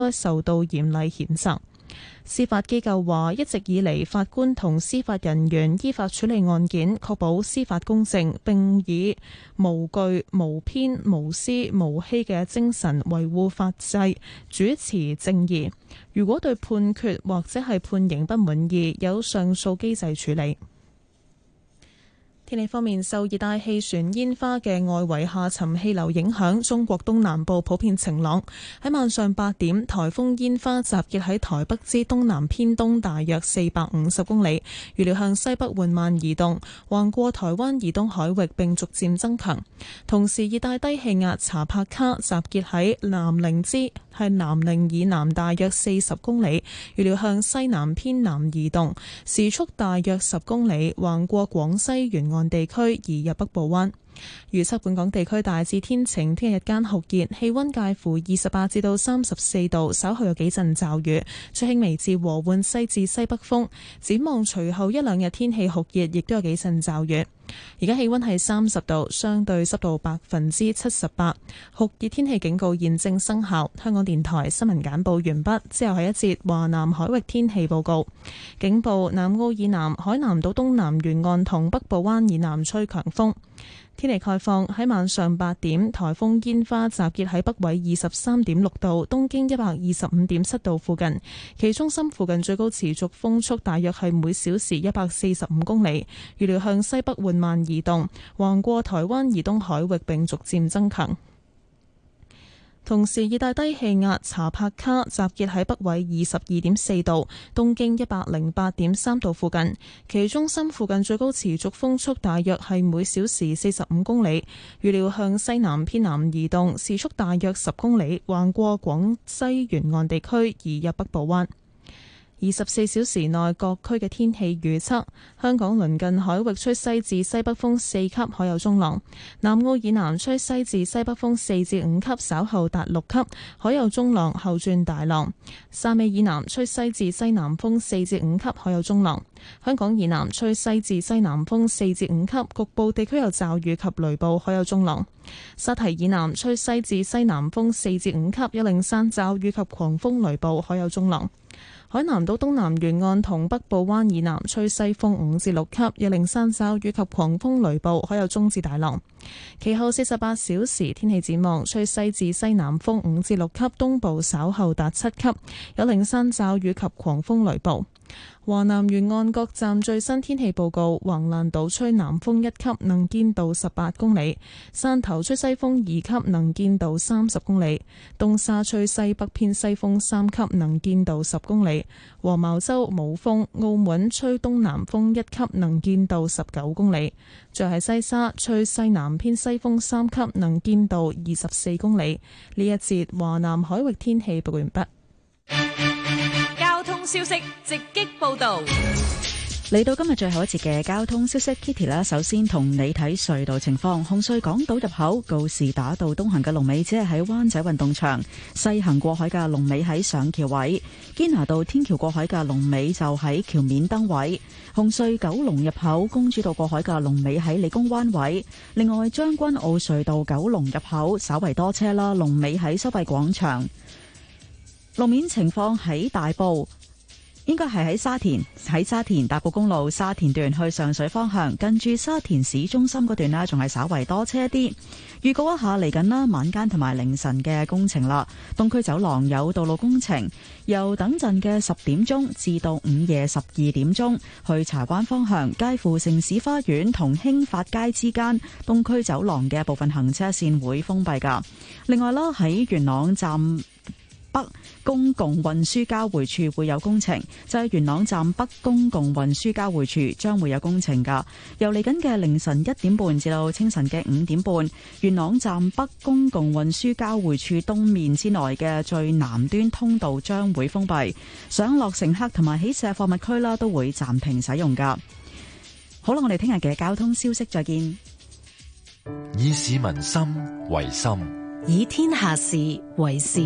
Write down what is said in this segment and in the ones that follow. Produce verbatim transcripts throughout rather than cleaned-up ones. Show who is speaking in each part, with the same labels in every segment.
Speaker 1: 該受到嚴厲譴責。司法機構話，一直以嚟法官同司法人員依法處理案件，確保司法公正，並以無懼、無偏、無私、無欺嘅精神維護法制，主持正義。如果對判決或者係判刑不滿意，有上訴機制處理。天氣方面，受熱帶氣旋煙花嘅外圍下沉氣流影響，中國東南部普遍晴朗。喺晚上八點，颱風煙花集結喺台北之東南偏東大約四百五十公里，預料向西北緩慢移動，橫過台灣以東海域並逐漸增強。同時，熱帶低氣壓查帕卡集結喺南寧之係南寧以南大約四十公里，預料向西南偏南移動，時速大約十公里，橫過廣西沿岸地區移入北部灣。預測本港地區大致天晴，聽日日間酷熱，氣溫介乎二十八至到三十四度，稍後有幾陣驟雨，吹輕微至和緩西至西北風。展望隨後一兩日天氣酷熱，亦都有幾陣驟雨。而家氣溫係三十度，相對濕度百分之七十八，酷熱天氣警告現正生效。香港電台新聞簡報完畢，之後係一節華南海域天氣報告。警報：南澳以南、海南島東南沿岸同北部灣以南吹強風。天氣概況，喺晚上八點，颱風煙花集結喺北緯二十三點六度、東經一百二十五點七度附近，其中心附近最高持續風速大約係每小時一百四十五公里，預料向西北緩慢移動，橫過台灣以東海域並逐漸增強。同時，熱帶低氣壓查帕卡集結喺北緯二十二點四度、東經一百零八點三度附近，其中心附近最高持續風速大約係每小時四十五公里，預料向西南偏南移動，時速大約十公里，橫過廣西沿岸地區移入北部灣。二十四小時內各區嘅天氣預測：香港鄰近海域吹西至西北風四級，海有中浪；南澳以南吹西至西北風四至五級，稍後達六級，海有中浪，後轉大浪；汕尾以南吹西至西南風四至五級，海有中浪；香港以南吹西至西南風四至五級，局部地區有驟雨及雷暴，海有中浪；沙堤以南吹西至西南風四至五級，有零散驟雨及狂風雷暴，海有中浪。海南島東南沿岸同北部灣以南吹西風五至六級，有零散驟雨及狂風雷暴，海有中至大浪。其後四十八小時天氣展望，吹西至西南風五至六級，東部稍後達七級，有零散驟雨及狂風雷暴。華南沿岸各站最新天氣報告：橫瀾島吹南風一級，能見度十八公里；汕頭吹西風二級，能見度三十公里；東沙吹西北偏西風三級，能見度十公里；黃茅洲冇風；澳門吹東南風一級，能見度十九公里；再喺西沙吹西南偏西風三級，能見度二十四公里。呢一節華南海域天氣報完畢。
Speaker 2: 交通消息直擊報道，
Speaker 3: 嚟到今日最後一節嘅交通消息 ，Kitty 啦，首先同你睇隧道情況。紅隧港島入口告士打道東行嘅龍尾只係喺灣仔運動場，西行過海嘅龍尾喺上橋位；堅拿道天橋過海嘅龍尾就喺橋面燈位。紅隧九龍入口公主道過海嘅龍尾喺理工灣位。另外將軍澳隧道九龍入口稍為多車啦，龍尾喺收費廣場。路面情況喺大埔，應該係喺沙田，喺沙田大埔公路沙田段去上水方向，近住沙田市中心嗰段呢，仲係稍為多車啲。預告一下嚟緊啦，晚間同埋凌晨嘅工程啦。東區走廊有道路工程，由等陣嘅十點鐘至到午夜十二點鐘，去柴灣方向，介乎城市花園同興發街之間，東區走廊嘅部分行車線會封閉噶。另外啦，喺元朗站北公共運輸交匯處會有工程，就係元朗站北公共運輸交匯處將會有工程噶。由嚟緊嘅凌晨一點半至到清晨嘅五點半，元朗站北公共運輸交匯處東面之內嘅最南端通道將會封閉，上落乘客同埋起卸貨物區啦都會暫停使用噶。好啦，我哋聽日嘅交通消息再見。
Speaker 4: 以市民心為心，
Speaker 2: 以天下事為事。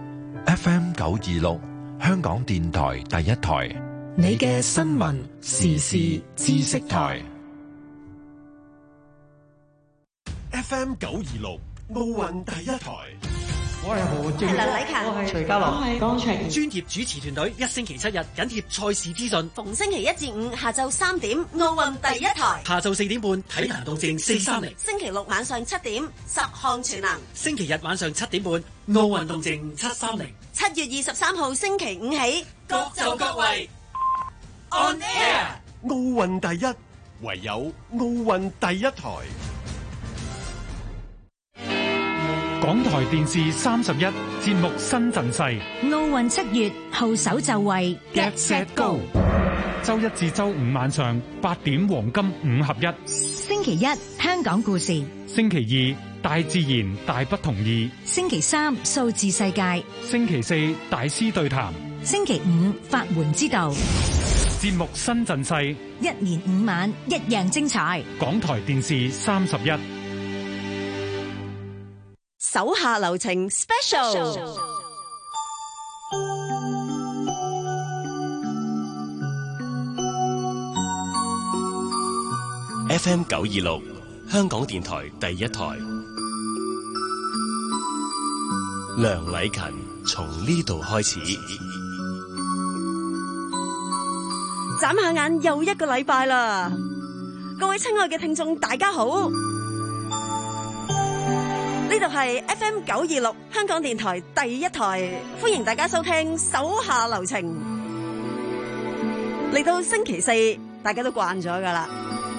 Speaker 4: F M 九二六，香港電台第一台，
Speaker 2: 你嘅新聞時事知識台。
Speaker 5: F M 九二六，奧運第一台。 我係何正，
Speaker 6: 係梁禮勤，
Speaker 5: 我係徐家樂，
Speaker 7: 我係江卓然。
Speaker 8: 專業主持團隊一星期七日緊貼賽事資訊，
Speaker 6: 逢星期一至五下晝三點，奧運第一台；
Speaker 8: 下晝四點半體壇動靜四三零。
Speaker 6: 星期六晚上七點，十項全能；
Speaker 8: 星期日晚上七點半，奧運動靜七三零。
Speaker 6: 七月二十三號星期五起，
Speaker 8: 各就各位 On Air，
Speaker 9: 奧運第一，唯有奧運第一台。
Speaker 10: 港台電視三十一節目新陣勢，
Speaker 11: 奧運七月號手就位
Speaker 10: Get Set Go， 周一至周五晚上八點黃金五合一。
Speaker 11: 星期一香港故事，
Speaker 10: 星期二大自然大不同意，
Speaker 11: 星期三數字世界，
Speaker 10: 星期四大師對談，
Speaker 11: 星期五法門之道。
Speaker 10: 節目新陣勢，
Speaker 11: 一年五晚一樣精彩。
Speaker 10: 港台電視三十一。
Speaker 6: 手下留情 Special。
Speaker 9: F M 九二六香港電台第一台，梁禮勤從呢度開始。
Speaker 6: 眨下眼又一個禮拜啦，各位親愛嘅聽眾大家好，呢度係 F M 九二六香港電台第一台，歡迎大家收聽手下留情。嚟到星期四，大家都慣咗噶啦，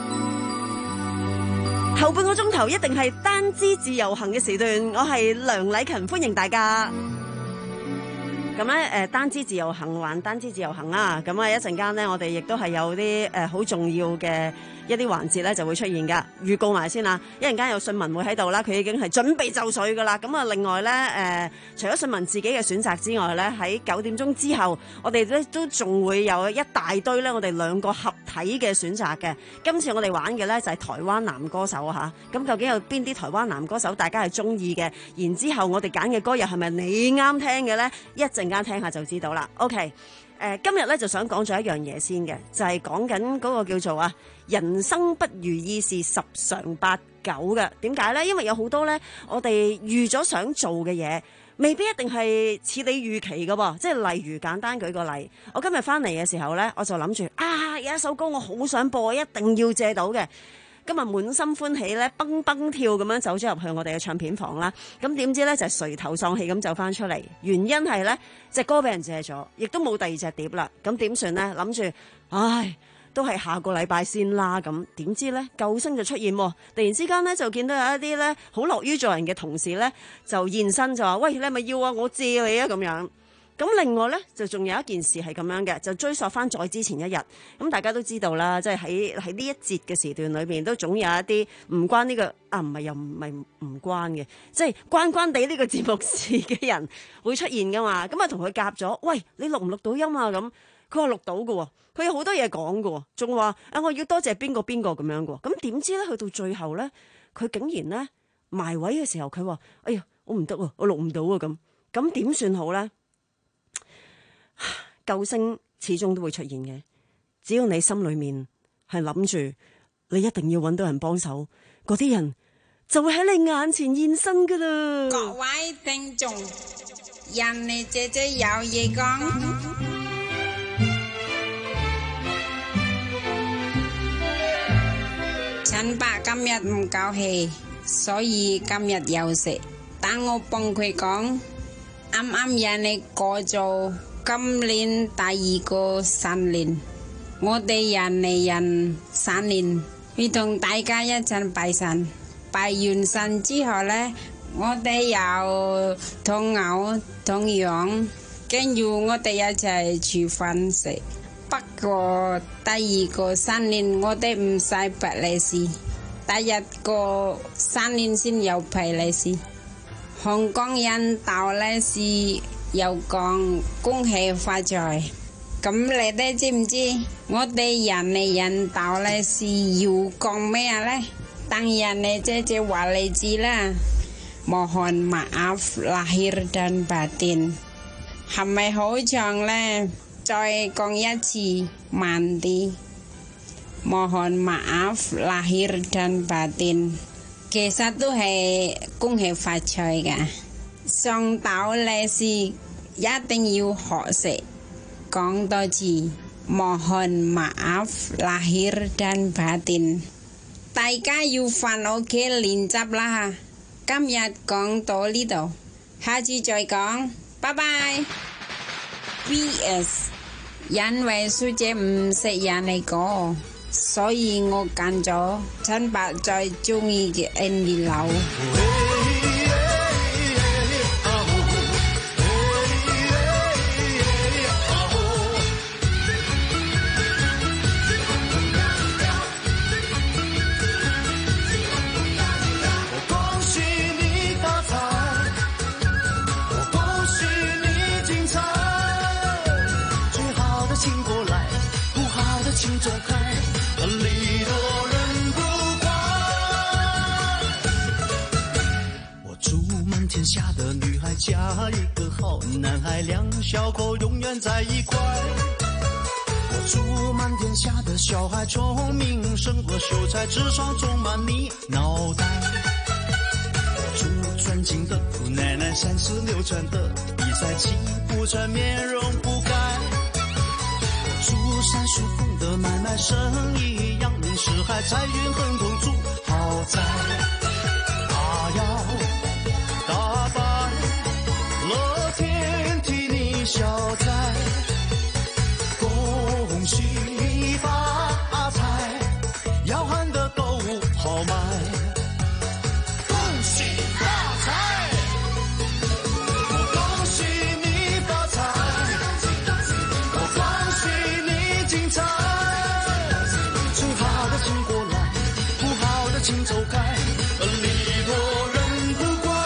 Speaker 6: 後半個鐘頭一定係單支自由行嘅時段，我係梁禮勤，歡迎大家。咁咧，誒單支自由行還單支自由行啦。咁啊，一陣間咧，我哋亦都係有啲誒好重要嘅一啲環節咧，就會出現噶。預告埋先啦，一陣間有信文會喺度啦，佢已經係準備就緒噶啦。咁啊，另外咧，誒、呃、除咗信文自己嘅選擇之外咧，喺九點鐘之後，我哋咧都仲會有一大堆咧，我哋兩個合體嘅選擇嘅。今次我哋玩嘅咧就係台灣男歌手嚇。咁究竟有邊啲台灣男歌手大家係中意嘅？然之後我哋揀嘅歌又係咪你啱聽嘅咧？一陣間聽下就知道啦。OK，誒、呃、今日咧就想講咗一樣嘢先嘅，就係講緊嗰個叫做啊人生不如意事十常八九嘅。點解咧？因為有好多咧，我哋預咗想做嘅嘢，未必一定係似你預期嘅噃。即係例如簡單舉個例，我今日翻嚟嘅時候咧，我就諗住啊有一首歌我好想播，一定要借到嘅。今日滿心歡喜咧，蹦蹦跳咁樣走咗入去我哋嘅唱片房啦。咁點知咧就係垂頭喪氣咁走翻出嚟，原因係咧隻歌俾人借咗，亦都冇第二隻碟啦。咁點算咧？諗住，唉，都係下個禮拜先啦。咁點知咧救星就出現喎，突然之間咧就見到有一啲咧好樂於助人嘅同事咧就現身就話：喂，你係咪要啊？我借你啊！咁樣。咁另外咧就仲有一件事係咁樣嘅，就追溯翻再之前一日。咁大家都知道啦，即係喺喺呢一節嘅時段裏邊都總有一啲唔關呢個啊，唔係又唔係唔關嘅，即係關關地呢個節目事嘅人會出現噶嘛。咁啊同佢夾咗，喂，你錄唔錄到音啊？咁佢話錄到嘅喎，佢有好多嘢講嘅喎，仲話啊我要多謝邊個邊個咁樣嘅喎。咁點知咧去到最後咧，佢竟然咧埋位嘅時候，佢話：哎呀，我唔得啊，我錄唔到啊咁。咁點算好咧？救星始終都會出現嘅，只要你心裏面係諗住你一定要揾到人幫手，嗰啲人就會喺你眼前現身噶啦。
Speaker 12: 各位聽眾，人哋姐姐有嘢講。陳伯今日唔夠氣，所以今日休息。等我幫佢講，啱啱人哋過咗今年第二個新年，我哋人嚟人新年，會同大家一齊拜神。拜完神之後呢，我哋又同牛同羊，跟住我哋一齊煮飯食。不過第二個新年我哋唔使派利是，第一個新年先有派利是。香港人鬥利是又講恭喜發財，咁你哋知唔知我哋人嚟人鬥利是要講咩呢？當然你姐姐話你知啦。Mohon maaf lahir dan batin，係咪好長呢？再講一次慢啲。Mohon maaf lahir dan batin，其實都係恭喜發財㗎。 上到嚟時一定要學識講多次mohon maaf lahir dan batin。大家要返屋企練習啦，今日講到呢度，下次再講，拜拜。P S 因為小姐唔識人嚟講，所以我揀咗陳伯最中意嘅 Andy Lau。
Speaker 5: 下的女孩嫁一个好男孩，两小口永远在一块。我祝满天下的小孩聪明胜过秀才，智商充满你脑袋。我祝尊敬的姑奶奶三十六圈的比赛气不喘，面容不改。我祝山树凤的买卖生意扬名四海，财运亨通住豪宅。他要大摆乐天替你消灾，恭喜发财，要喊得够豪迈，恭喜发财，我恭喜你发财，我恭喜你精彩，最好的请过来，不好的请走开，礼多人不怪。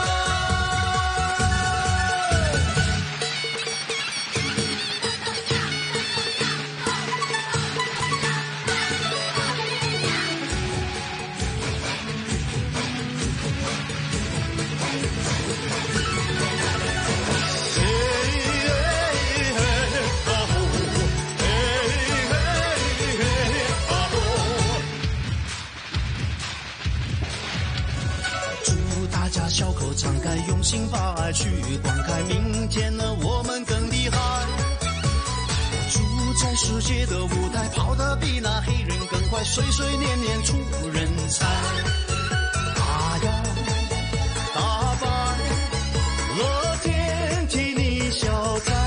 Speaker 5: 小口敞开，用心把爱去灌溉，明天呢我们更厉害。我住在世界的舞台，跑得比那黑人更快，岁岁年年出人才。他要大摆乐天替你消灾，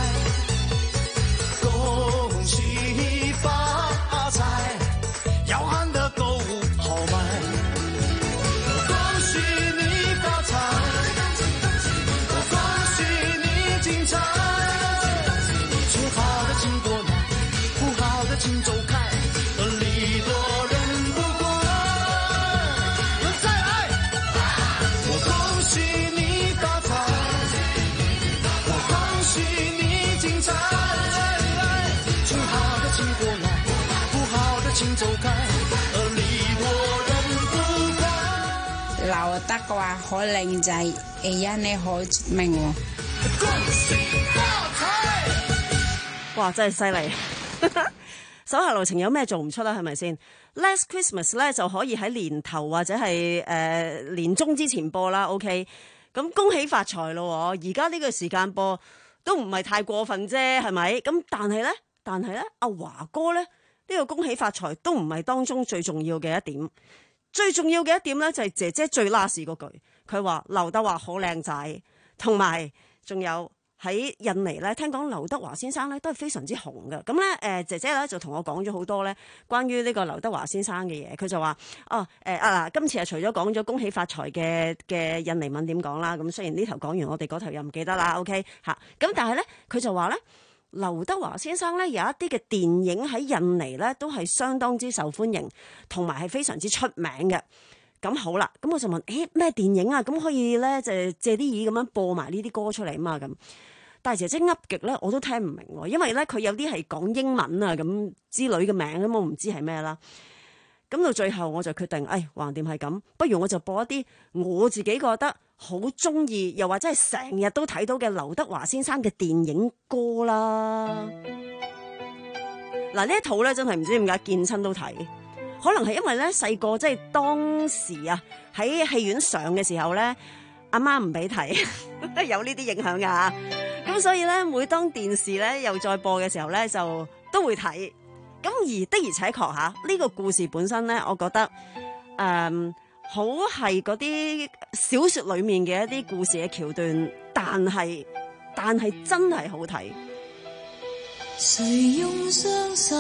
Speaker 5: 恭喜发财，要喊得够豪迈。请走开，礼多人不怪。再来，我恭喜你发财，我恭喜你精彩。最好的请过来，不好的请走开，礼多人不怪。
Speaker 12: 劉德華好靚仔，哎呀你好出名喎！
Speaker 5: 恭喜發財！
Speaker 6: 哇，真係犀利！手下留情有咩做唔出啦？係咪先 ？Last Christmas 咧就可以喺年頭或者係誒、呃、年中之前播啦。OK，咁恭喜發財咯！而家呢個時間播都唔係太過分啫，係咪？咁但係咧，但係咧，阿華哥咧呢、呢個恭喜發財都唔係當中最重要嘅一點。最重要嘅一點咧就係姐姐最 last 嗰句，佢話劉德華好靚仔，同埋仲有。喺印尼咧，聽講劉德華先生咧都係非常之紅嘅。咁咧，誒、呃、姐姐咧就同我講咗好多咧關於呢個劉德華先生嘅嘢。佢就話：哦，誒、呃、啊嗱，今次係除咗講咗恭喜發財嘅嘅印尼文點講啦。咁雖然呢頭講完，我哋嗰頭又唔記得啦。OK 嚇。咁但係咧，佢就話咧，劉德華先生咧有一啲嘅電影喺印尼咧都係相當之受歡迎，同埋係非常之出名嘅。咁好啦，咁我就問：誒咩電影啊？咁可以咧就借啲耳咁樣播埋呢啲歌出嚟啊嘛咁。但係姐姐噏極咧，我都聽唔明喎，因為咧佢有啲係講英文啊咁之類嘅名，咁我唔知係咩啦。咁到最後我就決定，誒橫掂係咁，不如我就播一啲我自己覺得好中意，又或者係成日都睇到嘅劉德華先生嘅電影歌啦。嗱呢一套咧真係唔知點解見親都睇，可能係因為咧細個即係當時啊喺戲院上嘅時候咧。 阿媽唔俾睇，有呢啲影響噶。咁所以咧，每當電視咧又再播嘅時候咧，就都會睇。咁而的而且確吓，呢個故事本身咧，我覺得誒好係嗰啲小說裏面嘅一啲故事嘅橋段，但係但係真係好睇。
Speaker 7: 誰用雙手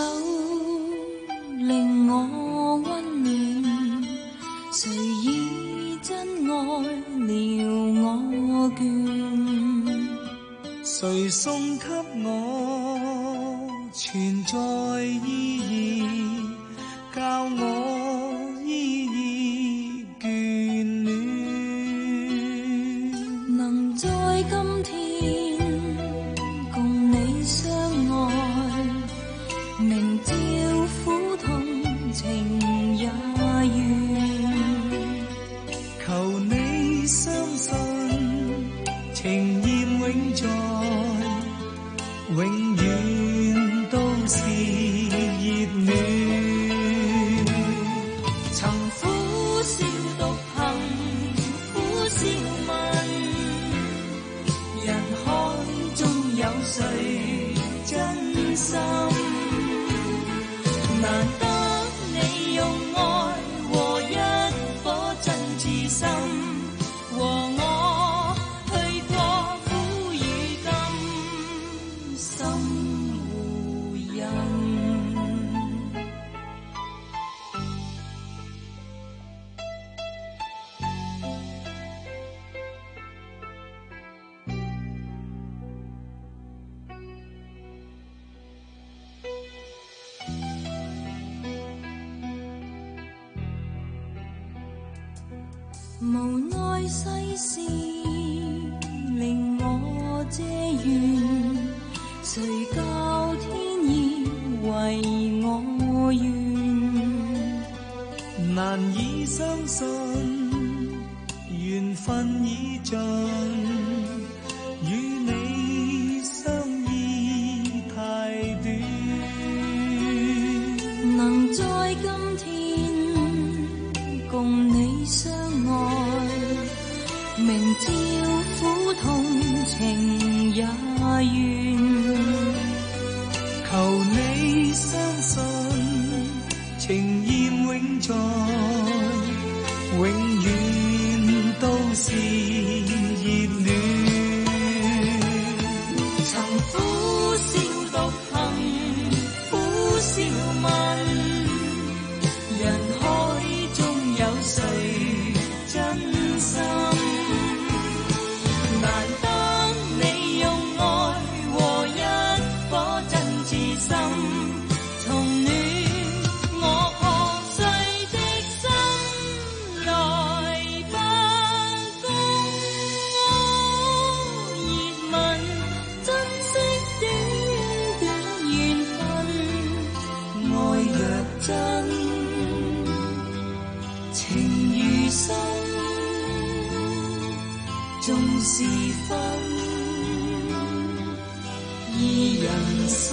Speaker 7: 令我溫暖？誰以真愛撩我倦？
Speaker 5: 誰送給我存在意義，教我依依眷戀？
Speaker 7: 能在今天共你相愛，明朝苦痛情也願。
Speaker 5: 求你相信，情意永在，永遠都是熱戀。
Speaker 7: 曾苦笑獨行，苦笑問，人海中有誰真心？難得你用愛和一顆真摯心，和我去過苦與甘，心互印。無奈世事令我嗟怨，誰教天意為我願？
Speaker 5: 難以相信緣分已盡，與你相依太短。
Speaker 7: 能在今天共你相愛，明朝苦痛情也願。
Speaker 5: 求你相信，情意永在，永遠都是熱戀。
Speaker 7: 曾苦笑獨行，苦笑問，人海中有誰真心？難得你用愛和一顆真摯心，重暖我破碎的心，來吧共我熱吻，珍惜短短緣分。愛若真，情如深，縱是分，依人心。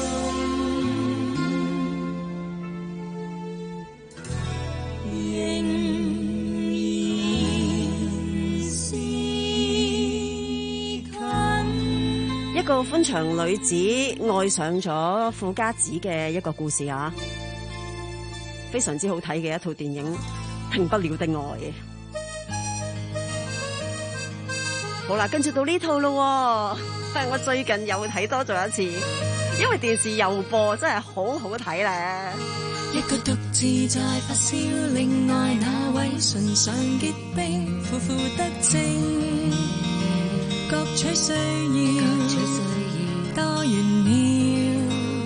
Speaker 6: 一個歡場女子愛上咗富家子嘅一個故事啊，非常之好睇嘅一套電影《停不了的愛》。好啦，跟住到呢套咯，我最近又睇多咗一次，因為電視又播，真係好好睇咧。
Speaker 7: 一個獨自在發燒，另外那位唇上結冰，苦苦得正，各取需要，多玄妙。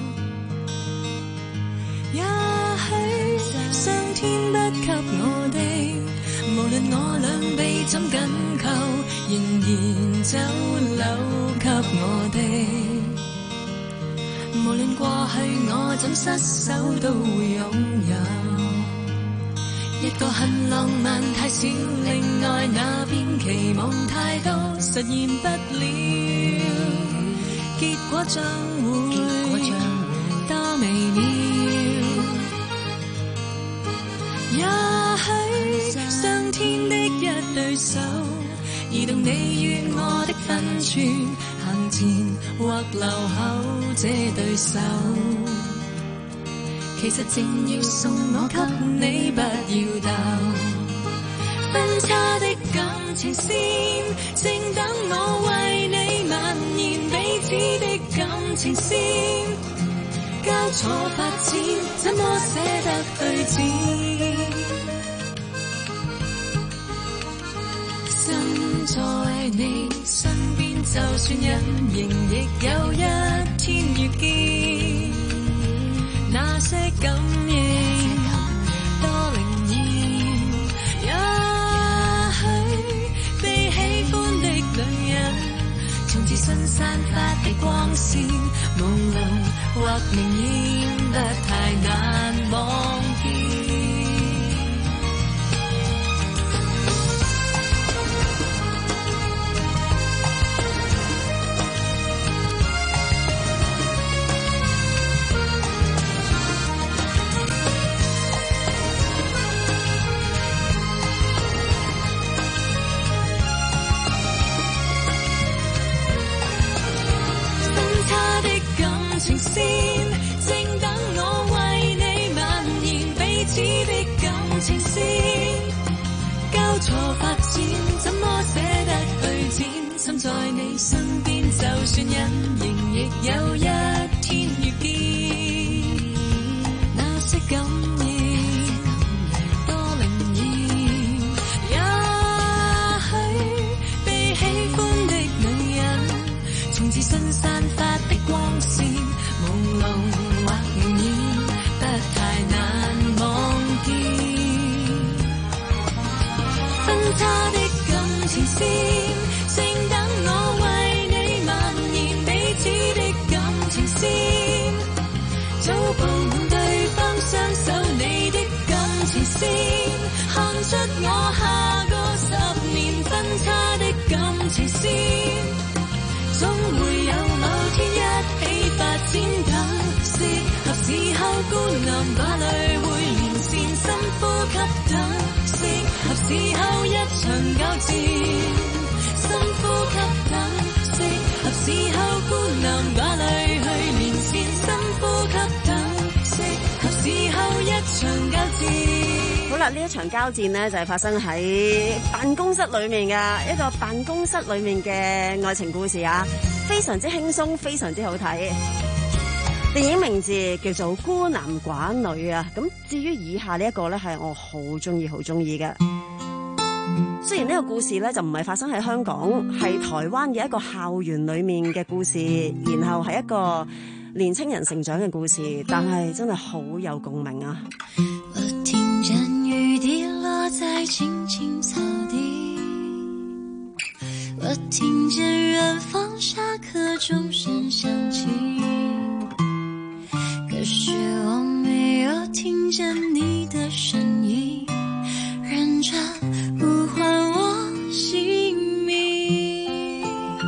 Speaker 7: 也許上天不給我的，無論我兩臂怎緊扣，仍然走漏給我的。無論過去我怎失手都會擁有，一個很浪漫太少，另外那邊期望太多，實現不了，結果將會多微妙。也許上天的一對手， 移動你與我的分寸，行前或留後這對手，其實正要送我給你，不要鬥。分叉的感情線，正等我為你蔓延彼此的感情線，交錯發展，怎麼捨得對戰？身在你身邊，就算隱形，亦有一天遇見。那些感應多靈驗，也許被喜歡的女人，從自身散發的光線，朦朧或明豔，不太難望見。情線正等我為你蔓延彼此的感情線，交錯發展，怎麼捨得去展？心在你身邊，就算隱形，亦有一天遇見。那些感應多靈驗，也許被喜歡的女人，從自身散發的光線，朦朧或明豔，不太難望見。分岔的感情線，正等我為你蔓延彼此的感情線，早碰碰對方雙手，你的感情線，看出我下個十年分岔的感情線，總會有某天一起發展等，適合時候孤男寡女會連線，深呼吸等，適合時候一場交戰，深呼吸等，適合時候孤男寡女去連線，深呼吸等，適合時候一場交戰。
Speaker 6: 好啦，呢一場交戰呢，就係發生喺辦公室裏面嘅一個辦公室裏面嘅愛情故事啊，非常之輕鬆，非常之好睇。電影名字叫做《孤男寡女》啊。咁至於以下呢一個呢，係我好中意、好中意嘅。雖然呢個故事呢，就唔係發生喺香港，係台灣嘅一個校園裏面嘅故事，然後係一個年青人成長嘅故事，但係真係好有共鳴啊！
Speaker 7: 我聽見雨滴落在青青草地，我聽見遠方下課鐘聲響起，可是我沒有聽見你的聲音，認真呼喚我姓名。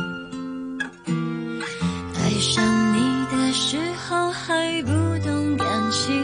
Speaker 7: 愛上你的時候還不懂感情，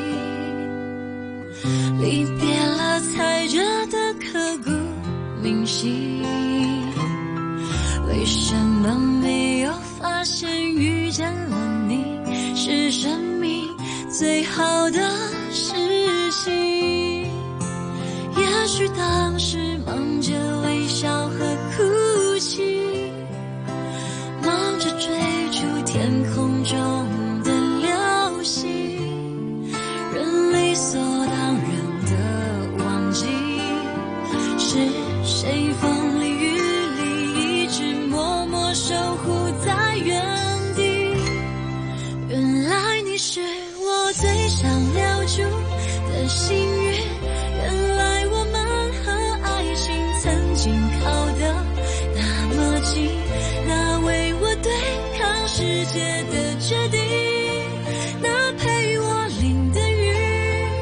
Speaker 7: 離別了才覺得刻骨銘心。為什麼沒有發現遇見了你是生命最好的事情？也許當時忙着微笑和哭泣，忙着追逐天空中的流星，人理所當然的忘記是誰風裡雨裡一直默默守護在原地。原來你是我最想留住的幸運，原來我們和愛情曾經靠得那麼近，那為我對抗世界的決定，那陪我淋的雨，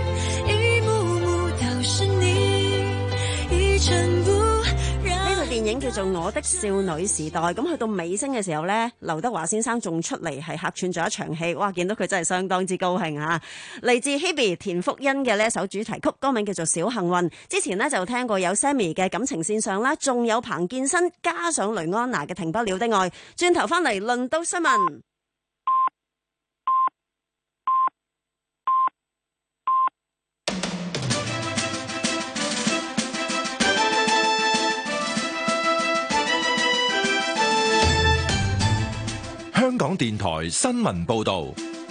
Speaker 7: 一幕幕都是你，一塵不染。
Speaker 6: 呢套電影影叫做《我的少女時代》。咁去到尾聲嘅時候呢，劉德華先生仲出嚟係客串咗一場戲，哇！見到佢真係相當之高興啊！嚟自 Hebe 田馥甄嘅呢一首主題曲，歌名叫做《小幸運》。之前呢就聽過有 Sammy 嘅感情線上啦，仲有彭健新加上雷安娜嘅停不了的愛。轉頭翻嚟，輪到新聞。
Speaker 4: 香港電台新聞報道，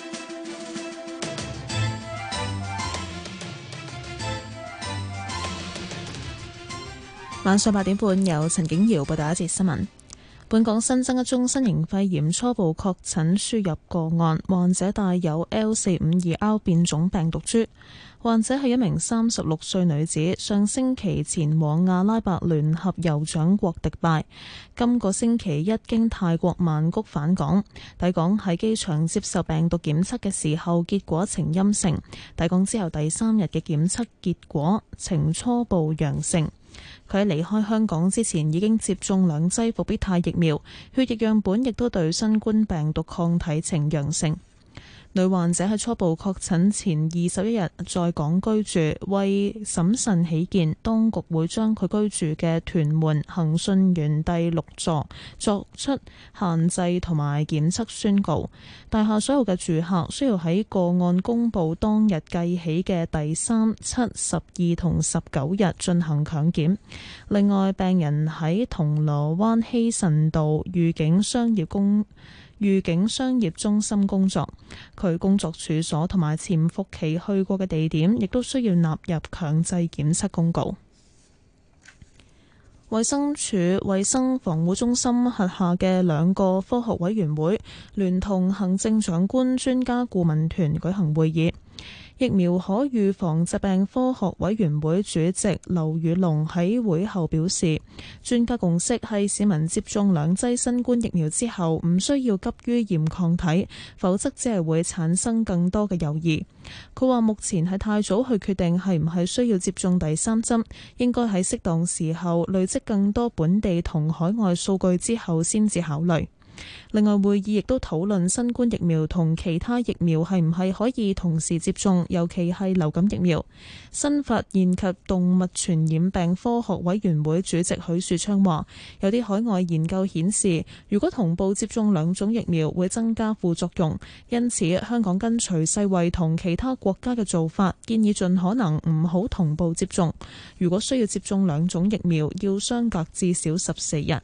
Speaker 1: 晚上八點半由陳景瑤報道一節新聞。本港新增一宗新型肺炎初步確診輸入個案，患者帶有 L 四五二 R 變種病毒株。患者係一名三十六歲女子，上星期前往阿拉伯聯合酋長國迪拜，今個星期一經泰國曼谷返港，抵港喺機場接受病毒檢測嘅時候，結果呈陰性。抵港之後第三日嘅檢測結果呈初步陽性。佢喺離開香港之前已經接種兩劑復必泰疫苗，血液樣本亦都對新冠病毒抗體呈陽性。女患者喺初步確診前二十一日在港居住，為審慎起見，當局會將佢居住嘅屯門恒信園第六座作出限制同埋檢測宣告。大廈所有嘅住客需要喺個案公佈當日計起嘅第三、七、十二同十九日進行強檢。另外，病人喺銅鑼灣希慎道御景商業公御景商業中心工作，佢工作處所同埋潛伏期去過嘅地點，亦都需要納入強制檢測公告。衛生署衛生防護中心轄下嘅兩個科學委員會聯同行政長官專家顧問團舉行會議。疫苗可預防疾病科學委員會主席劉宇龍喺會後表示，專家共識係市民接種兩劑新冠疫苗之後唔需要急於驗抗體，否則只係會產生更多嘅猶豫。佢話目前係太早去決定係唔係需要接種第三針，應該喺適當時候累積更多本地同海外數據之後先至考慮。另外，會議亦都討論新冠疫苗同其他疫苗係唔係可以同時接種，尤其係流感疫苗。新發現及動物傳染病科學委員會主席許樹昌話，有啲海外研究顯示，如果同步接種兩種疫苗會增加副作用，因此香港跟隨世衛同其他國家嘅做法，建議盡可能唔好同步接種。如果需要接種兩種疫苗，要相隔至少十四日。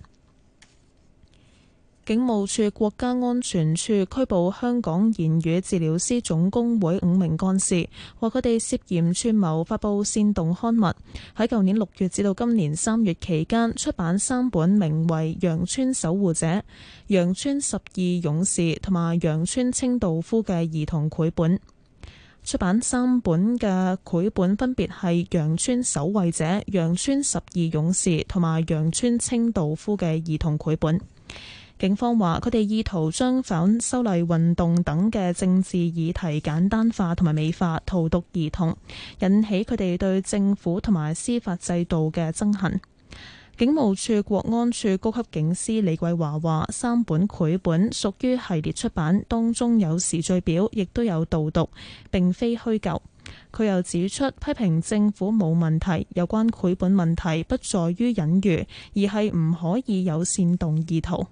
Speaker 1: 警務處國家安全處拘捕香港言語治療師總工會五名幹事，話佢哋涉嫌串謀發佈煽動刊物，喺舊年六月至到今年三月期間出版三本名為《羊村守護者》、《羊村十二勇士》同埋《羊村清道夫》嘅兒童繪本。出版三本嘅繪本分別係《羊村守衛者》、《羊村十二勇士》同埋《羊村清道夫》嘅兒童繪本。警方話佢哋意圖將反修例運動等嘅政治議題簡單化同埋美化，荼毒兒童，引起佢哋對政府同埋司法制度嘅憎恨。警務處國安處高級警司李桂華話，三本繪本屬於系列出版，當中有時序表，亦都有導讀，並非虛構。佢又指出，批評政府冇問題，有關繪本問題不在於隱喻，而係唔可以有煽動意圖。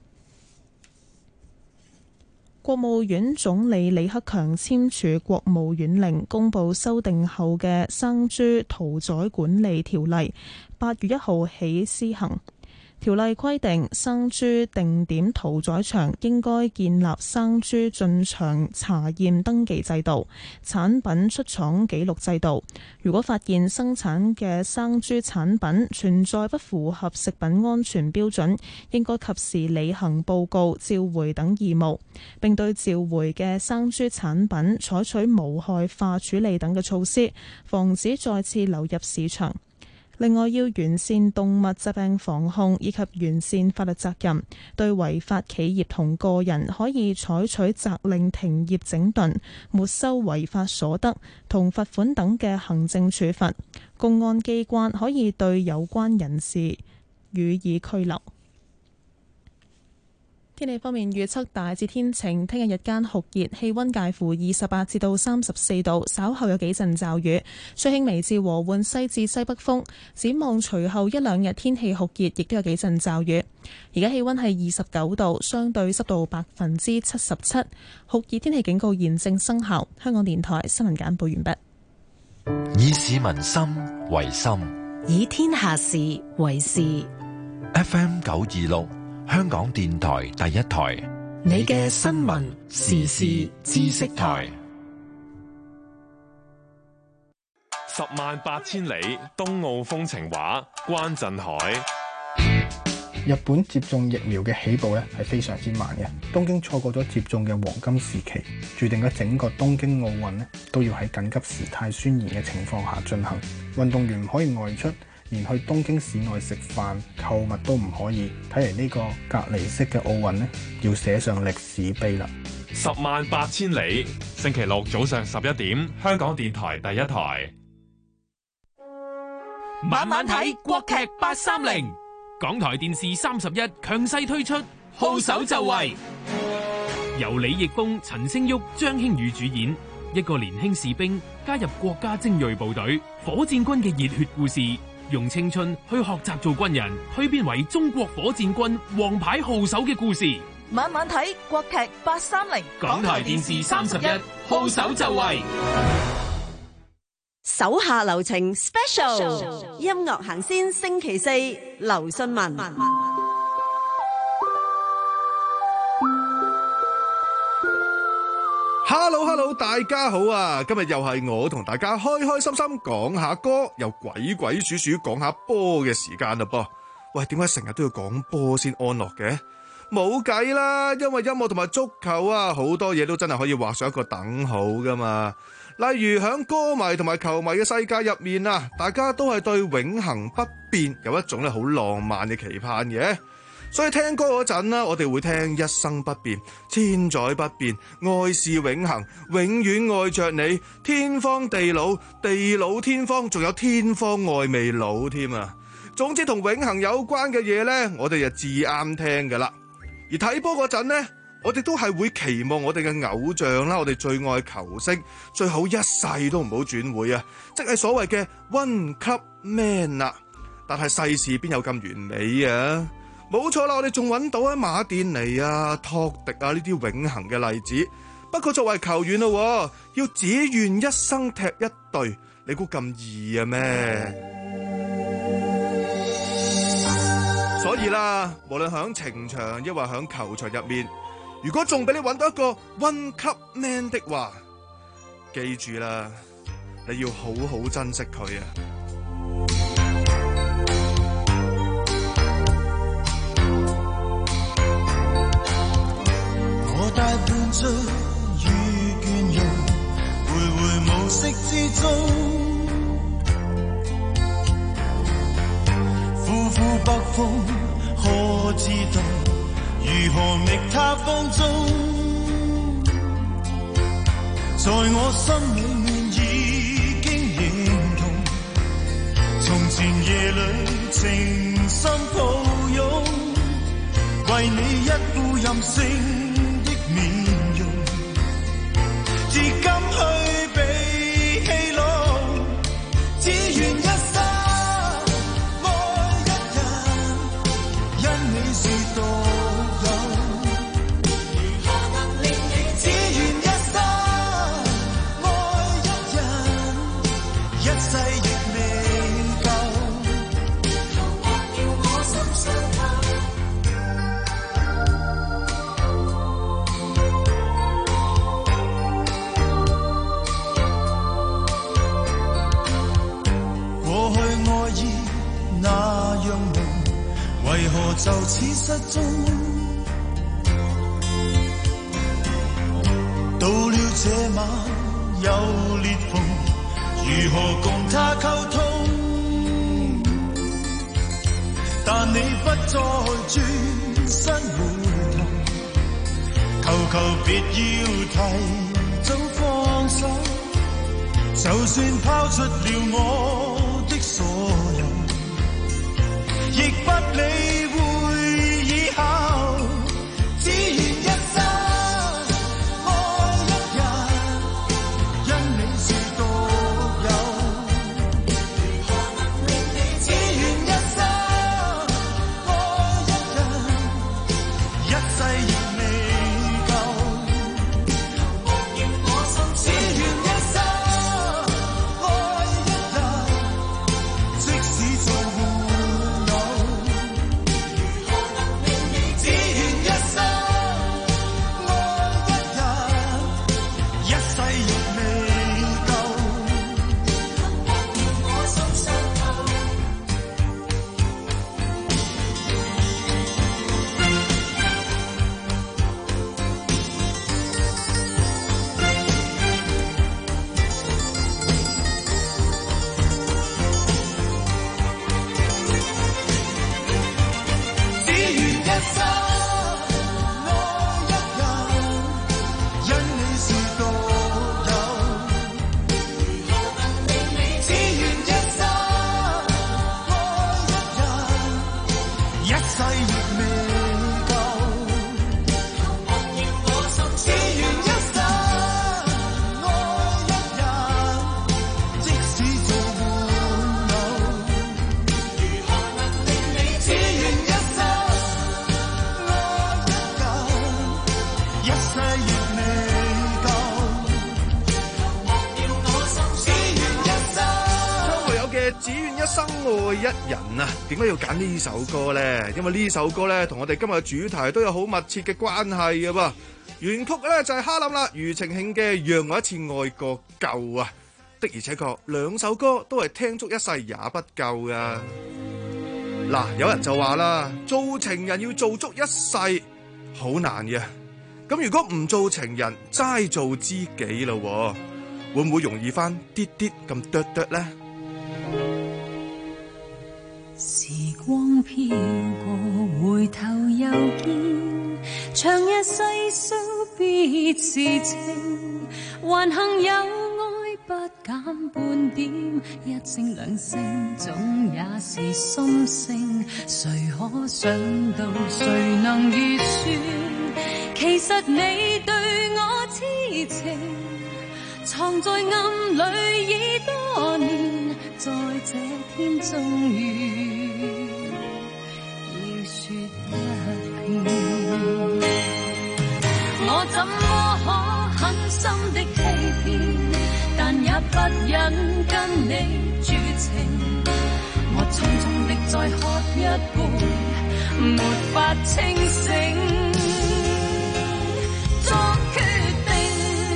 Speaker 1: 國務院總理李克強簽署國務院令，公布修訂後嘅生豬屠宰管理條例，八月一號起施行。條例規定，生豬定點屠宰場應該建立生豬進場查驗登記制度、產品出廠記錄制度。如果發現生產嘅生豬產品存在不符合食品安全標準，應該及時履行報告、召回等義務，並對召回嘅生豬產品採取無害化處理等嘅措施，防止再次流入市場。另外，要完善動物疾病防控以及完善法律責任，對違法企業同個人可以採取責令停業整頓、沒收違法所得同罰款等嘅行政處罰。公安機關可以對有關人士予以拘留。天氣方面預測大致天晴，聽日日間酷熱，氣溫介乎二十八至到三十四度，稍後有幾陣驟雨，吹輕微至和緩西至西北風。展望隨後一兩日天氣酷熱，亦都有幾陣驟雨。而家氣溫係二十九度，相對濕度百分之七十七，酷熱天氣警告現正生效。香港電台新聞簡報完畢。
Speaker 4: 以市民心為心，
Speaker 11: 以天下事為事。
Speaker 4: F M 九二六。香港電台第一台，
Speaker 11: 你嘅新聞時事知識台。
Speaker 13: 十萬八千里，東奧風情畫，關震海。
Speaker 14: 日本接種疫苗嘅起步咧係非常之慢嘅，東京錯過咗接種嘅黃金時期，注定咗整個東京奧運咧都要喺緊急事態宣言嘅情況下進行，運動員唔可以外出。連去東京市內食飯、購物都唔可以，睇嚟呢個隔離式嘅奧運呢，要寫上歷史碑啦！
Speaker 13: 十萬八千里，星期六早上十一點，香港電台第一台。
Speaker 8: 晚晚睇國劇八三零，港台電視三十一強勢推出，號手就位，由李易峰、陳星旭、張馨予主演，一個年輕士兵加入國家精銳部隊火箭軍嘅熱血故事。用青春去學習做軍人，蛻變為中國火箭軍王牌號手嘅故事。
Speaker 2: 晚晚睇國劇八三零，
Speaker 8: 港台電視三十一，號手就位。
Speaker 6: 手下留情 Special 音樂行先，星期四劉信文。
Speaker 15: Hello Hello， 大家好啊！今日又係我同大家開開心心講下歌，又鬼鬼祟祟講下波嘅時間啦噃。喂，點解成日都要講波先安樂嘅？冇計啦，因為音樂同埋足球啊，好多嘢都真係可以畫上一個等號噶嘛。例如響歌迷同埋球迷嘅世界入面啊，大家都係對永恆不變有一種咧好浪漫嘅期盼嘅。所以聽歌嗰陣啦，我哋會聽一生不變，千載不變，愛是永恆，永遠愛着你，天荒地老，地老天荒，仲有天荒愛未老添啊！總之同永恆有關嘅嘢呢，我哋就至啱聽噶啦。而睇波嗰陣呢，我哋都係會期望我哋嘅偶像啦，我哋最愛球星最好一世都唔好轉會啊，即係所謂嘅 One Club Man 啊。但係世事邊有咁完美啊？冇錯啦，我哋仲揾到啊馬甸尼啊、托迪啊呢啲永恆嘅例子。不過作為球員咯，要只願一生踢一隊，你估咁易啊咩？所以啦，無論響情場抑或響球場入面，如果仲俾你揾到一個 One Club Man 的話，記住啦，你要好好珍惜佢啊！
Speaker 5: 大半醉與倦容，徘徊無色之中，呼呼北風，可知道如何覓他芳蹤？在我心裏面已經認同，從前夜裏情深抱擁，為你一副任性面容，至今去被戲弄，只願一生愛一人，因你是獨有。如何能令你只願一生愛一人，一世亦未夠。求或要我心相透。為何就此失蹤？到了這晚有裂縫，如何共他溝通？但你不再轉身回頭，求求別要提早放手，就算拋出了我的所有，亦不理會以後，只願一生愛一人，因你是獨有。只願一生愛一人，一世亦未夠。只願一生愛一人，即使做伴侶。只願一生愛一人，一世亦未夠。只願一生愛一人，因你是獨有。只願一生愛一人，一世亦未夠。只願一生愛一人，即使做伴侶。只願一生愛一人，一世亦未夠。只願一生。
Speaker 15: 張學友嘅《只願一生愛一人》啊，點解要揀呢首歌咧？因為呢首歌咧同我哋今日嘅主題都有好密切嘅關係嘅噃。原曲咧就係哈林啦，庾澄慶嘅《讓我一次愛個夠》啊。的而且確兩首歌都係聽足一世也不夠噶。嗱，有人就話啦，做情人要做足一世，好難嘅。咁如果唔做情人，齋做知己咯，會唔會容易翻啲啲咁剁剁咧？
Speaker 7: 時光飄過，回頭又見，長日細數別是情，還幸有愛不減半點，一聲兩聲總也是心聲，誰可想到誰能預算，其實你對我痴情藏在暗裏已多年，在這天終於要說一遍，我怎麼可狠心的欺騙，但也不忍跟你絕情，我匆匆的再喝一杯，沒法清醒，作決定。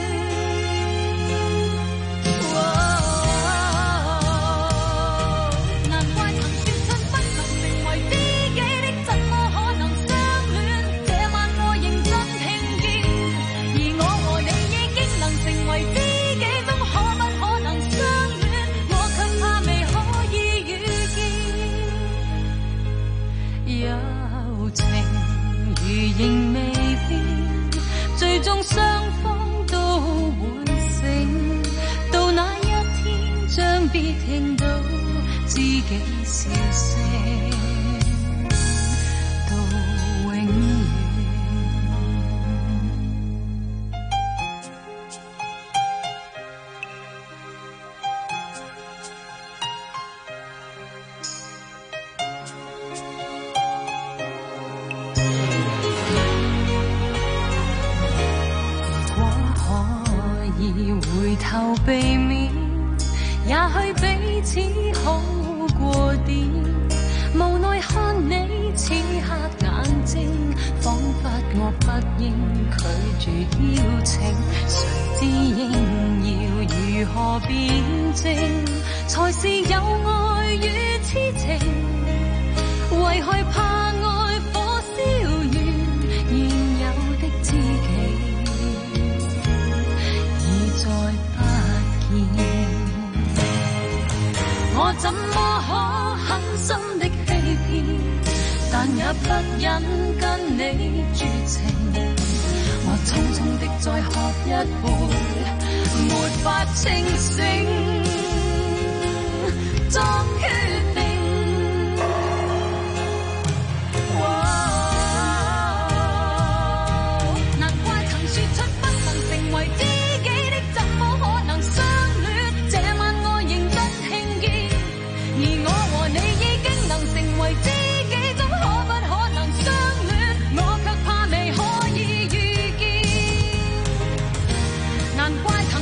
Speaker 7: 仍未變，最終雙方都會醒，到那一天將必聽到知己笑聲，到永遠。回頭避免，也許彼此好過點，無奈看你此刻眼睛，彷彿我不應拒絕邀請，誰知應要如何辯證，才是有愛與痴情，為害怕愛火燒完現有的知己，再不見，我怎麼可狠心的欺騙，但也不忍跟你絕情，我匆匆的再喝一杯，沒法清醒，作決定。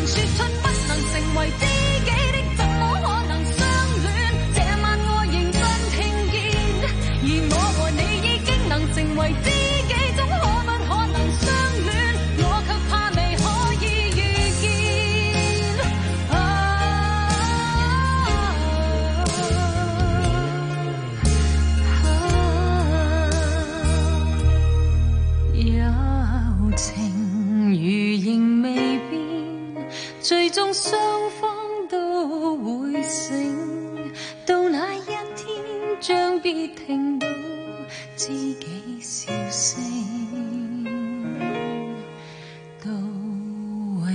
Speaker 7: 能說出不能成為知己的，怎麼可能相戀？這晚我認真聽見，而我和你已經能成為知己，總可不可能相戀？我卻怕未可以遇見。啊啊、友情如仍未變，最終雙方都會醒，到那一天將必聽到知己笑聲，到永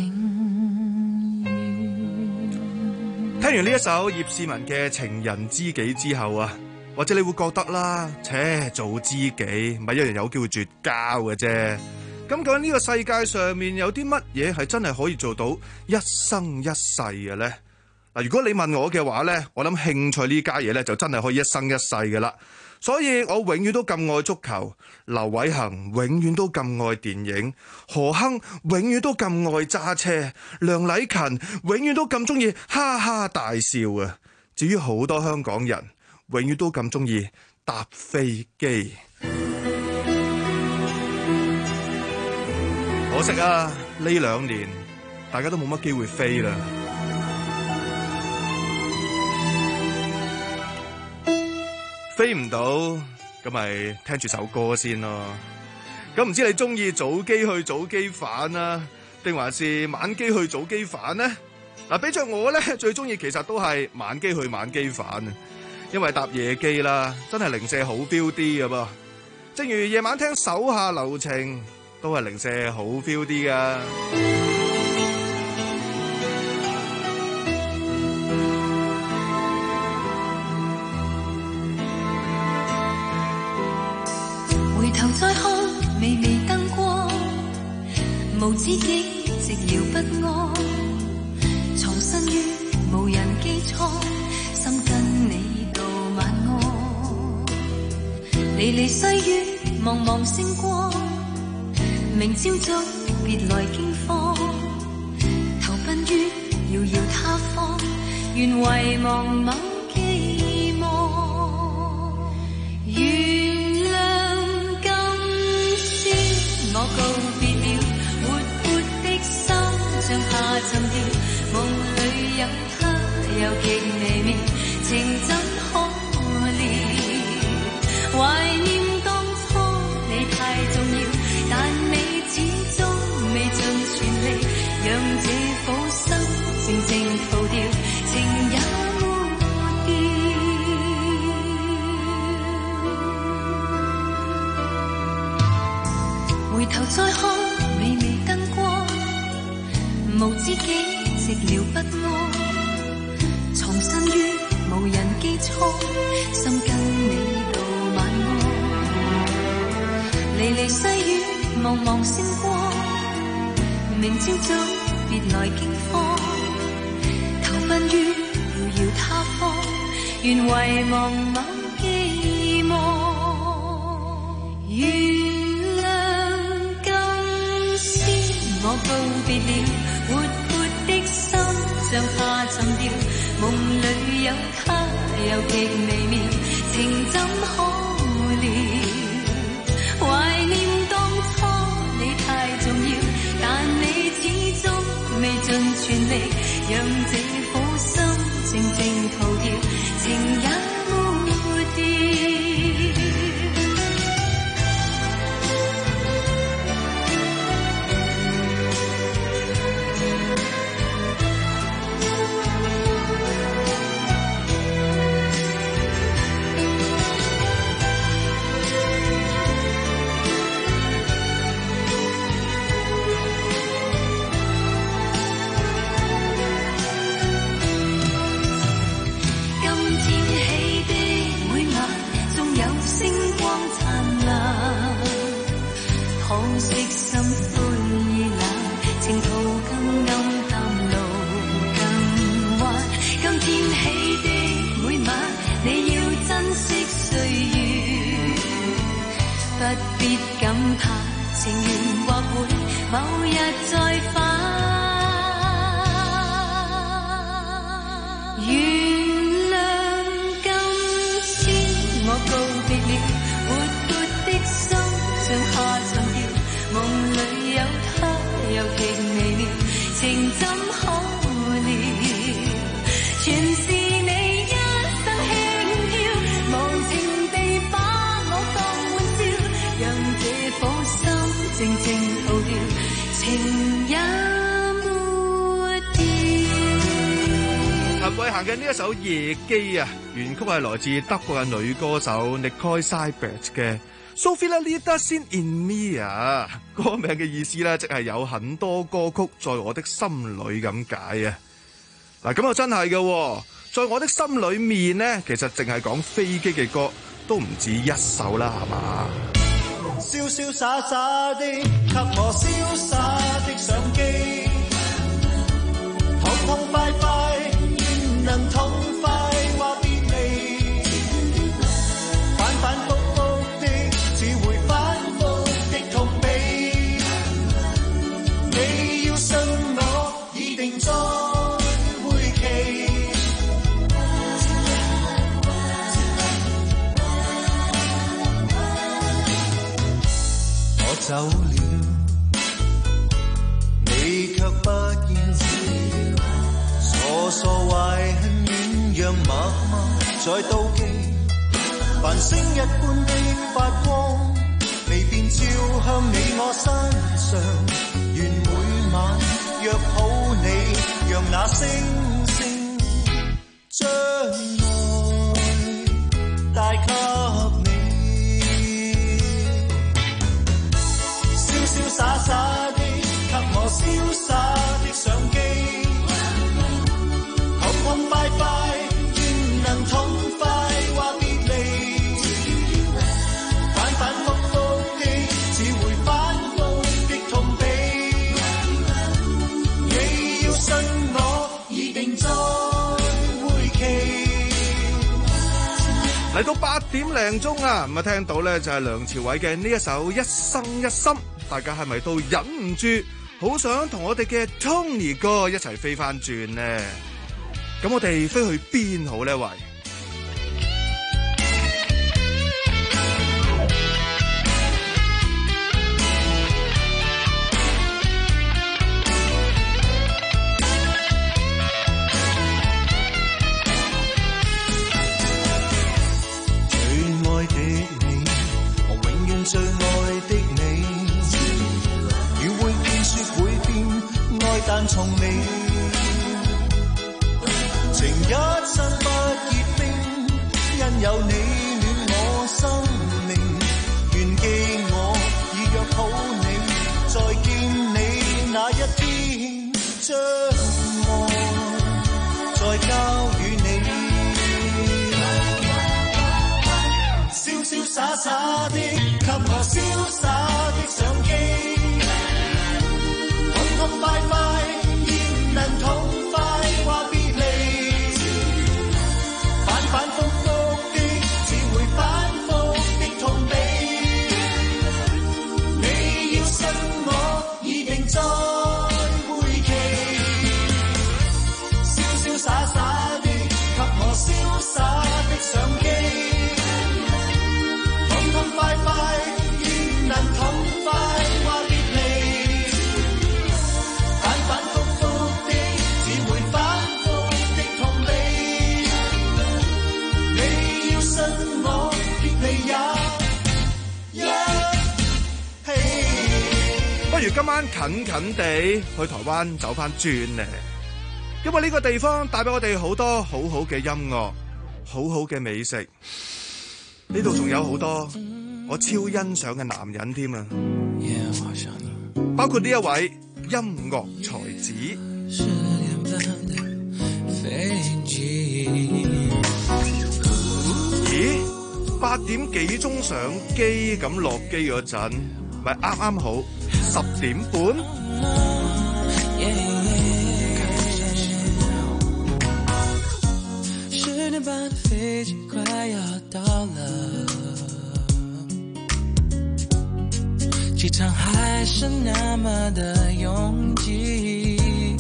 Speaker 7: 遠。
Speaker 15: 聽完呢一首葉倩文嘅《情人知己》之後啊，或者你會覺得啦，切，做知己咪一樣有機會絕交嘅啫。咁究竟呢個世界上面有啲乜嘢係真係可以做到一生一世嘅呢？嗱，如果你問我嘅話呢，我諗興趣呢家嘢呢就真係可以一生一世嘅啦。所以我永遠都咁愛足球，劉偉恒永遠都咁愛電影，何鏗永遠都咁愛揸車，梁禮勤永遠都咁中意哈哈大笑啊！至於好多香港人，永遠都咁中意搭飛機。可惜啊，呢兩年大家都冇乜機會飛啦。飛唔到，咁咪聽住首歌先咯。咁唔知你中意早機去早機返啊，定還是晚機去早機返呢？嗱，比着我咧，最中意其實都係晚機去晚機返啊，因為搭夜機啦，真係零舍好標啲㗎噃。正如夜晚聽手下留情，都係零舍好 feel 啲噶。
Speaker 7: 回頭再看微微燈光，無知己寂寥不安，藏身於無人機艙，心跟你道晚安。離離西雨，茫茫星光，明朝早別來驚慌，投奔於遙遙他方，願遺忘某寄望。原諒今宵我告別了，活潑的心像下沉掉，夢裏有他又極微妙，情怎可料？懷念當初你太重要，但你始終未盡全力，讓這顆心靜靜逃掉，情也沒掉。回頭再看微微燈光，無知己寂寥不安，藏身於無人機艙，心跟你道晚安。離離西雨，茫茫星光，明朝早別來驚慌，投奔於遙遙他方，願遺忘某寄望。原諒今宵我告別了，活潑的心像下沉掉，夢裏有他又極微妙，情怎可料？懷念當初你太重要，但你始終未盡全力，讓這顆心靜靜逃掉，情也沒掉。可惜心灰意冷，情途更暗淡，路更彎。今天起的每晚，你要珍惜歲月，不必感怕，情緣或會某日再返。 情怎可料？全是你一生輕佻，無情地把我當玩笑，讓這顆心靜靜逃掉，情也沒掉。
Speaker 15: 陳慧嫻嘅呢一首《夜機》啊，原曲係來自德國嘅女歌手 Nicole Seibert 嘅。Sophie La Lida Sin In Me 啊，歌名嘅意思咧，即係有很多歌曲在我的心裏咁解啊。嗱，咁又真係嘅，在我的心裏面咧，其實淨係講飛機嘅歌都唔止一首啦，係嘛？
Speaker 5: 瀟瀟灑灑的，給我瀟灑的相機，痛痛快快，願能痛快話別離，反反覆覆的，只會反覆的痛悲。你要信我，已定在會期。我走了，你卻不見，傻傻懷恨軟讓默默在妒忌，繁星一般的發光，未變照向你我身上，願每晚約好你，讓那星星將愛帶給你。瀟瀟灑灑的，給我瀟灑的相機，痛痛快快，願能痛快話別離，反反覆覆的，只會反覆的痛悲。你要信我，已定在會期。
Speaker 15: 嚟到八點零鐘啊，咁啊聽到咧就係梁朝偉嘅呢一首《一生一心》。大家係咪都忍唔住好想同我哋嘅 Tony 哥一齊飛翻轉呢？咁我哋飛去邊好呢？喂，
Speaker 5: 最愛的你，我永遠最愛的你。愛但從你，情一生不結冰，因有你暖我生命。願記我已約好你，再見你那一天，將愛再交予你。瀟瀟灑灑的，給我瀟灑的相機。痛快快，願能痛快話別離，反反覆覆的，只會反覆的痛悲。你要信我，已定在會期。瀟瀟灑灑的，給我瀟灑的相機，痛痛快快，願能痛快話別離。
Speaker 15: 不如今晚近近地去台灣走翻轉呢，因為呢個地方帶俾我哋好多好好嘅音樂，好好嘅美食，呢度仲有好多我超欣賞嘅男人添啊！ yeah, 包括呢一位音樂才子。咦？八點幾鐘上機，咁落機嗰陣咪啱啱好十點半。十點半的飛機快要到了，機場還是那麼的擁擠，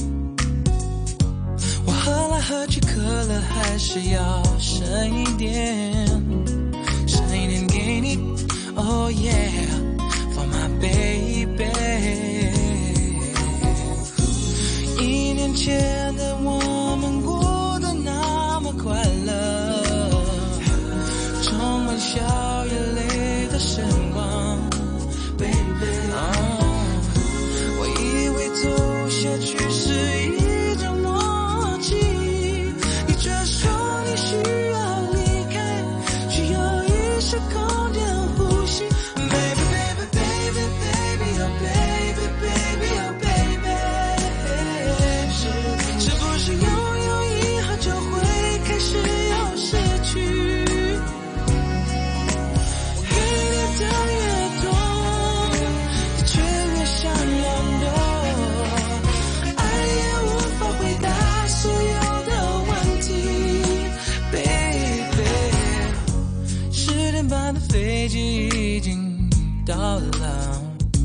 Speaker 15: 我喝來喝去可樂還是要剩一點，剩一點給你 Oh yeah For my baby
Speaker 7: 一年前的我们过得那么快乐，充满笑眼泪的时光 Baby、哦、我以为走下去是一种默契，你却说你需要离开，需要一些空间呼吸 Baby baby baby baby oh baby baby oh baby， 是是不是拥有以后就会开始又失去，我给你的越多你却越想要多，爱也无法回答所有的问题 Baby， 十点半的飞机已经到了，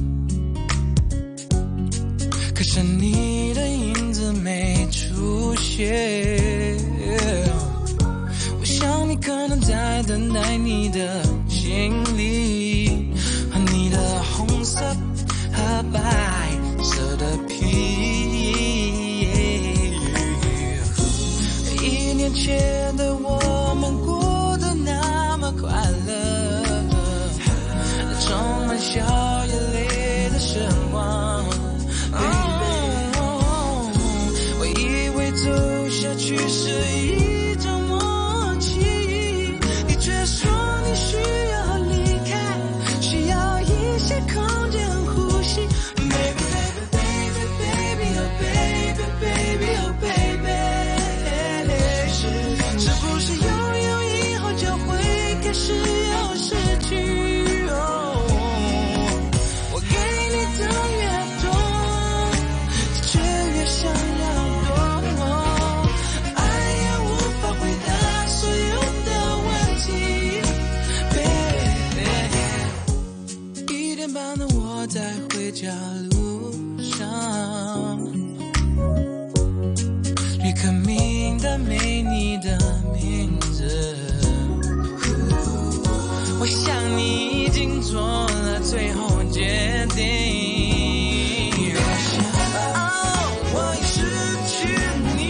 Speaker 7: 可是你的影子没出现，我想你可能在等待你的行李和你的红色和白色的皮，一年前的我们过得那么快乐，充满笑眼泪的时光 Baby、哦、我以为走下去是一种默契，你却说你需要离开，需要一些空间呼吸 Baby baby baby baby oh baby baby oh baby， 是是不是拥有以后就会开始又失去、哦、我给你的越多你却越想要多，爱也无法回答所有的问题 Baby， 一点半的我在回家路上，旅客名单没你的名字，我想你已经做了最后决定，哦，我已失去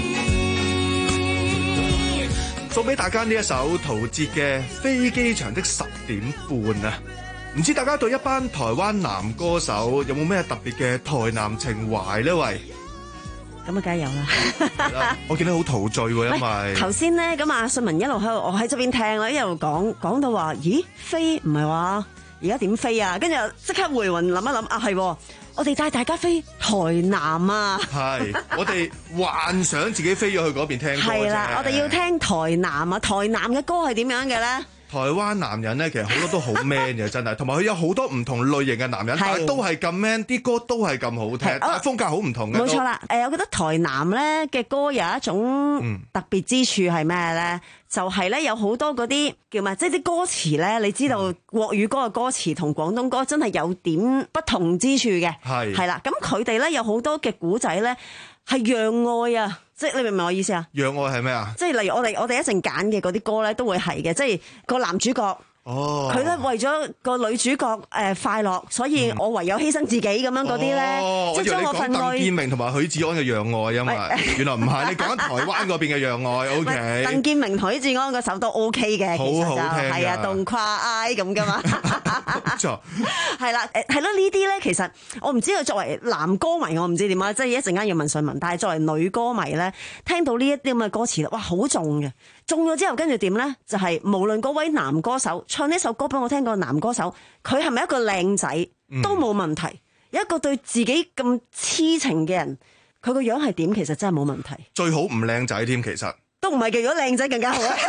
Speaker 7: 你。
Speaker 15: 送俾大家呢一首陶喆嘅《飛機場的十點半》啊！唔知大家對一班台灣男歌手有冇咩特別嘅台南情懷呢？喂，
Speaker 6: 咁啊，梗係有啦。
Speaker 15: 我見到好陶醉喎，因為
Speaker 6: 頭先咧咁阿信文一路喺度，我喺側邊聽啦，一路講講到話，咦飛唔係話而家點飛啊？跟住即刻回魂諗一諗啊，係我哋帶大家飛台南啊！
Speaker 15: 係我哋幻想自己飛咗去嗰邊聽歌啫。
Speaker 6: 係啦，我哋要聽台南啊！台南嘅歌係點樣嘅咧？
Speaker 15: 台灣男人咧，其實好多都好 man 嘅，真係，同埋佢有好多唔同類型嘅男人，但係都係咁 man，啲歌都係咁好聽，但係風格好唔同嘅。
Speaker 6: 冇錯啦，誒，我覺得台南咧嘅歌有一種特別之處係咩咧？就係咧有好多嗰啲叫咩，即係啲歌詞咧，你知道國語歌嘅歌詞同廣東歌真係有點不同之處嘅，係係啦。咁佢哋咧有好多嘅古仔咧係讓愛啊！即係你明唔明我意思啊？讓
Speaker 15: 愛係咩啊？
Speaker 6: 即係例如我哋我哋一陣揀嘅嗰啲歌咧，都會係嘅，即係個男主角。哦，佢咧為咗個女主角誒快樂，所以我唯有犧牲自己咁樣嗰啲咧，即係將我份愛。
Speaker 15: 鄧健明同埋許志安嘅讓愛，因為原來唔係，你講緊台灣嗰邊嘅讓愛。O K。鄧
Speaker 6: 健明同許志安嗰首都 O K 嘅，其實就係啊，動跨 I 咁噶嘛。冇錯。係啦，誒係咯，呢啲咧其實我唔知佢作為男歌迷，我唔知點啊，即係一陣間要問信文，但係作為女歌迷咧，聽到呢一啲咁嘅歌詞，哇，好重嘅。中咗之後跟住點咧？就係、是、無論嗰位男歌手唱呢首歌俾我聽，個男歌手佢係咪一個靚仔都冇問題。有、嗯、一個對自己咁痴情嘅人，佢個樣係點？其實真係冇問題。
Speaker 15: 最好唔靚仔添，其實都
Speaker 6: 唔係嘅。如果靚仔更加好啊！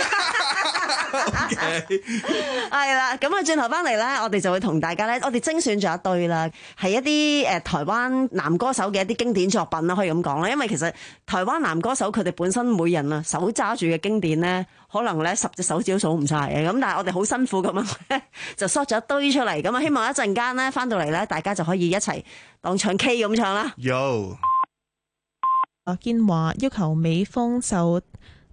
Speaker 6: 係啦，咁啊，轉頭翻嚟咧，我哋就會同大家咧，我哋精選咗一堆啦，係一啲誒台灣男歌手嘅一啲經典作品啦，可以咁講啦。因為其實台灣男歌手佢哋本身每人啊手揸住嘅經典咧，可能咧十隻手指都數唔晒嘅。咁但係我哋好辛苦咁樣就索咗一堆出嚟。咁啊，希望一陣間咧翻到嚟咧，大家就可以一齊當唱 K 咁唱啦。
Speaker 15: 有
Speaker 1: 阿堅話要求美方就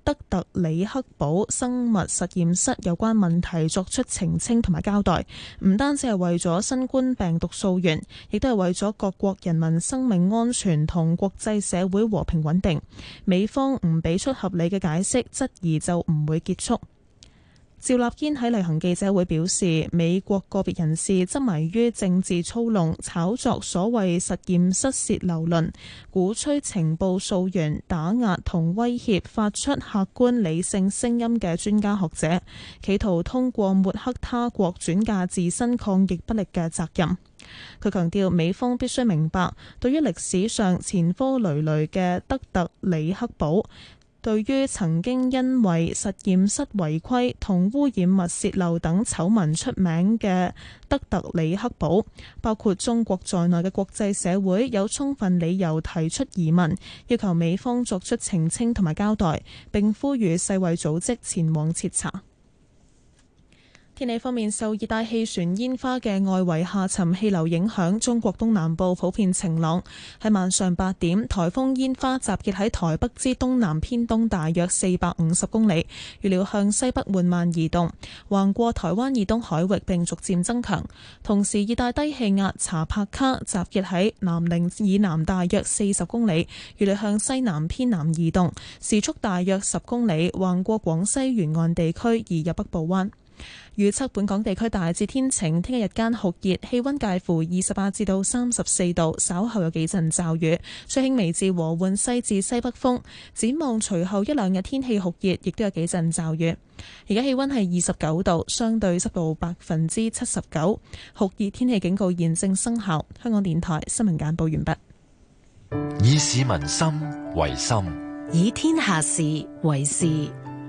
Speaker 1: 德特里克堡生物實驗室有關問題作出澄清同埋交代，唔單止係為咗新冠病毒溯源，亦都係為咗各國人民生命安全同國際社會和平穩定。美方唔俾出合理嘅解釋，質疑就唔會結束。趙立堅喺例行記者會表示，美國個別人士執迷於政治操弄、炒作所謂實驗室洩漏論，鼓吹情報溯源、打壓同威脅發出客觀理性聲音嘅專家學者，企圖通過抹黑他國轉嫁自身抗疫不力嘅責任。佢強調，美方必須明白，對於歷史上前科累累嘅德特里克堡，對於曾經因為實驗室違規同污染物洩漏等醜聞出名嘅德特里克堡，包括中國在內嘅國際社會有充分理由提出疑問，要求美方作出澄清同埋交代，並呼籲世衛組織前往徹查。天氣方面，受熱帶氣旋煙花嘅外圍下沉氣流影響，中國東南部普遍晴朗。喺晚上八點，颱風煙花集結喺台北之東南偏東大約四百五十公里，預料向西北緩慢移動，橫過台灣以東海域並逐漸增強。同時，熱帶低氣壓查帕卡集結喺南寧以南大約四十公里，預料向西南偏南移動，時速大約十公里，橫過廣西沿岸地區移入北部灣。預測本港地區大致天晴，聽日日間酷熱，氣溫介乎二十八至到三十四度，稍後有幾陣驟雨，吹輕微至和緩西至西北風。展望隨後一兩日天氣酷熱，亦都有幾陣驟雨。而家氣溫係二十九度，相對濕度百分之七十九，酷熱天氣警告現正生效。香港電台新聞簡報完畢。
Speaker 4: 以市民心為心，
Speaker 11: 以天下事為事。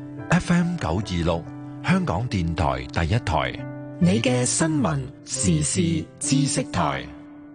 Speaker 4: F M 九二六。香港電台第一台，
Speaker 11: 你嘅新聞時事知識台。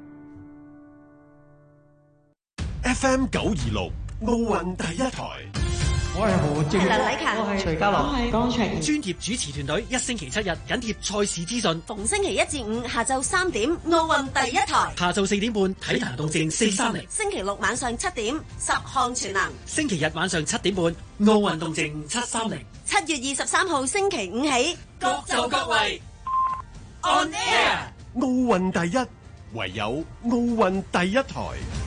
Speaker 9: F M 九二六奧運第一台，
Speaker 16: 我係何正，
Speaker 6: 梁禮勤，
Speaker 16: 我係徐家樂，
Speaker 6: 我係
Speaker 16: 江晴。
Speaker 17: 專業主持團隊一星期七日緊貼賽事資訊，
Speaker 6: 逢星期一至五下晝三點奧運第一台，
Speaker 17: 下晝四點半體壇動靜四三零，
Speaker 6: 星期六晚上七點十項全能，
Speaker 17: 星期日晚上七點半奧運動靜七三零。
Speaker 6: 七月二十三號星期五起，
Speaker 17: 各就各位 On Air。
Speaker 9: 奧運第一，唯有奧運第一台。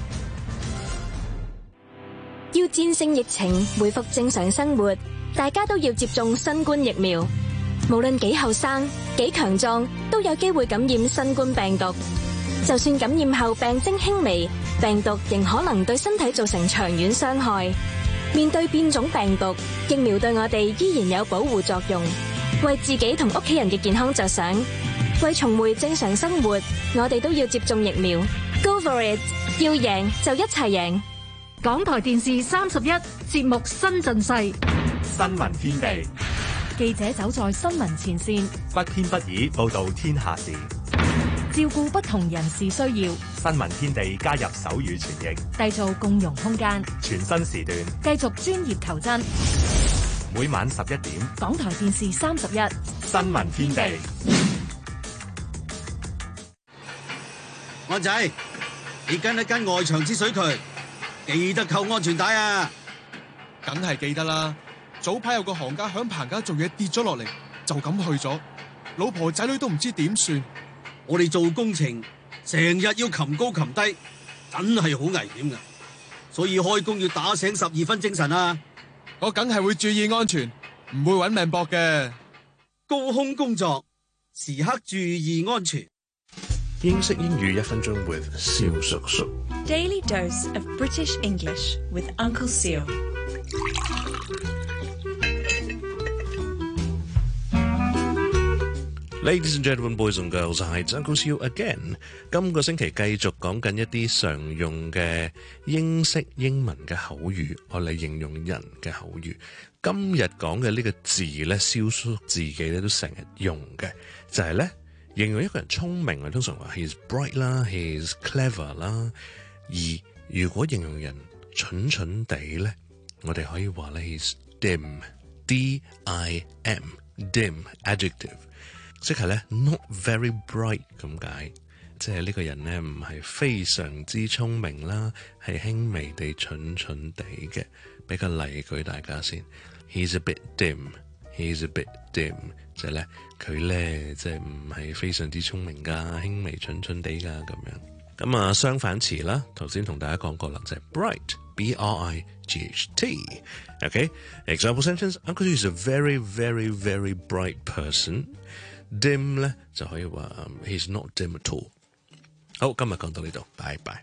Speaker 18: 要戰勝疫情，恢復正常生活，大家都要接種新冠疫苗。無論幾後生、幾強壯，都有機會感染新冠病毒。就算感染後病徵輕微，病毒仍可能對身體造成長遠傷害。面對變種病毒，疫苗對我哋依然有保護作用。為自己同屋企人嘅健康着想，為重回正常生活，我哋都要接種疫苗。Go for it！ 要贏就一齊贏。
Speaker 19: 港台電視三十一節目新陣勢，
Speaker 20: 新聞天地，
Speaker 19: 記者走在新聞前線，
Speaker 20: 不偏不倚報道天下事，
Speaker 19: 照顧不同人士需要。
Speaker 20: 新聞天地加入手語傳譯，
Speaker 19: 締造共融空間。
Speaker 20: 全新時段，
Speaker 19: 繼續專業求真。
Speaker 20: 每晚十一點，
Speaker 19: 港台電視三十一
Speaker 20: 新聞天地。
Speaker 21: 安仔，你跟一跟外牆之水渠，記得扣安全帶啊！
Speaker 22: 梗係記得啦。早排有個行家響棚架做嘢跌咗落嚟，就咁去咗，老婆仔女都唔知點算。
Speaker 21: 我哋做工程成日要擒高擒低，真係好危險噶，所以開工要打醒十二分精神啊！
Speaker 22: 我梗係會注意安全，唔會搵命搏嘅。
Speaker 21: 高空工作時刻注意安全。
Speaker 23: 英式英語一分鐘 with 蕭叔叔。
Speaker 24: Daily dose of British English with Uncle Seal。
Speaker 23: Ladies and gentlemen, boys and girls, I Uncle Seal again。今個星期繼續講緊一啲常用嘅英式英文嘅口語，我嚟形容人嘅口語。今日講嘅呢個字咧，蕭叔自己咧都成日用嘅，就係咧形容一個人聰明，我通常話 he's bright 啦 ，he's clever 啦。而如果形容人蠢蠢地咧，我哋可以話咧 he's dim，D I M，dim adjective。即係咧 not very bright 咁解， 即係呢個人呢，唔係非常之聰明啦，係輕微地蠢蠢地嘅。俾個例舉大家先 ，He's a bit dim，He's a bit dim， 就係咧佢咧即係唔係非常之聰明噶，輕微蠢蠢地噶咁樣。咁啊相反詞啦，頭先同大家講過啦，就係 bright，B R I G H T。OK，example sentence：Uncle Hugh is a very very very bright person。dim 咧就可以話 He's not dim at all。好，今日講到呢度，拜拜。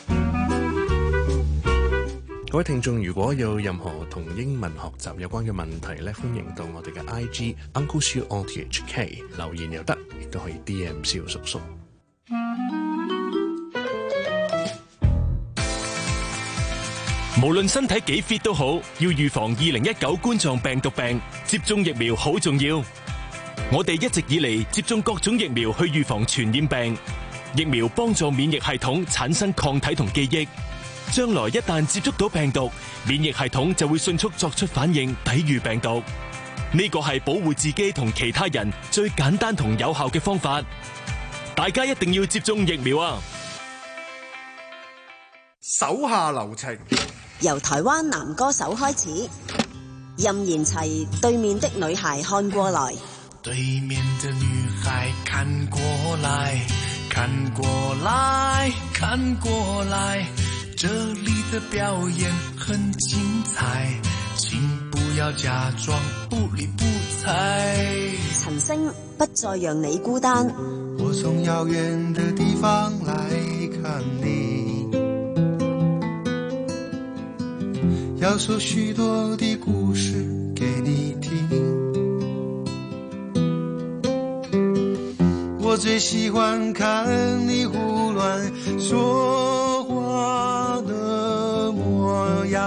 Speaker 23: 各位聽眾，如果有任何同英文學習有關嘅問題咧，歡迎到我哋嘅 I G Uncle Siu O T H K 留言又得，亦都可以 D M 蕭叔叔。
Speaker 8: 無論身體幾 fit 都好，要預防二零一九冠狀病毒病，接種疫苗好重要。我哋一直以嚟接種各種疫苗去預防傳染病，疫苗幫助免疫系統產生抗體同記憶。將來一旦接觸到病毒，免疫系統就會迅速作出反應，抵禦病毒。呢個係保護自己同其他人最簡單同有效嘅方法。大家一定要接種疫苗啊！
Speaker 15: 手下留情，
Speaker 6: 由台灣男歌手開始，任賢齊《對面的女孩看過來》。
Speaker 5: 對面的女孩看過來，看過來，看過來。這裏的表演很精彩，請不要假裝不理不睬。
Speaker 6: 陳星不再讓你孤單。
Speaker 5: 我從遙遠的地方來看你，要說許多的故事給你聽。我最喜歡看你胡亂說話的模樣，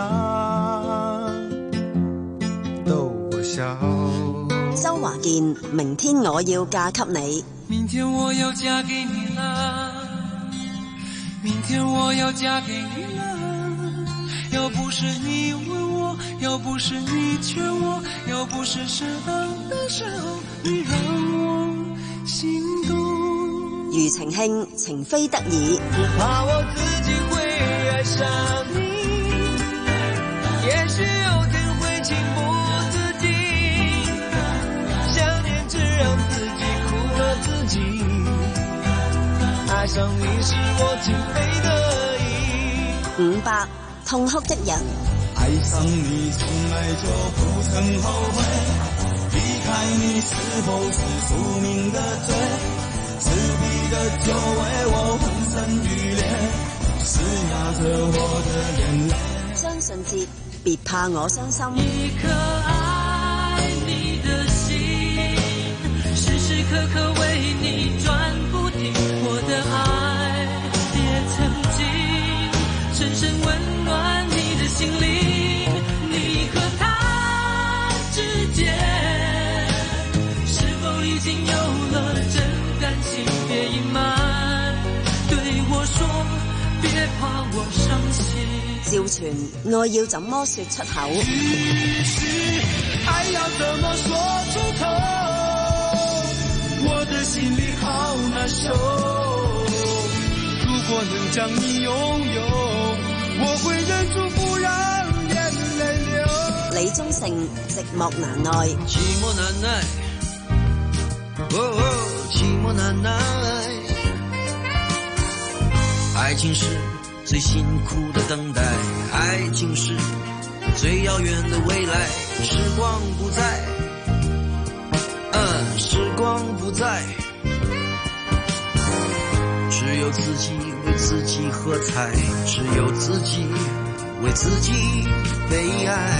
Speaker 5: 逗我笑。
Speaker 6: 周華健，明天我要嫁給你。
Speaker 5: 明天我要嫁給你了，明天我要嫁給你了。要不是你問我，要不是你勸我，要不是適當的時候你讓我心動。
Speaker 6: 庾澄慶，情非得已。
Speaker 5: 我怕我自己會愛上你，也許有天會情不自禁，想念只讓自己苦了自己。愛上你是我情非得已。
Speaker 6: 伍佰，痛哭的人。
Speaker 5: 愛上你從來就不曾後悔，離開你是否是宿命的罪，自閉的酒為我昏沉欲裂，施壓着我的眼淚。
Speaker 6: 張信哲，別怕我傷心。
Speaker 5: 一顆愛你的心，時時刻刻為你轉不停，我的愛也曾經深深溫暖你的心靈。你和他之間是否已經有了真感情？別隱瞞，對我說別怕我傷心。
Speaker 6: 趙傳，愛要怎麼說出口？
Speaker 5: 於是愛要怎麼說出口？我的心裡好難受。如果能將你擁有，我會忍住不讓眼淚流。
Speaker 6: 李宗盛，寂寞難耐。
Speaker 5: 寂寞難耐，哦哦，寂寞難耐。愛情是最辛苦的等待，愛情是最遙遠的未來。時光不再，嗯，時光不再，只有自己為自己喝彩，只有自己為自己悲哀。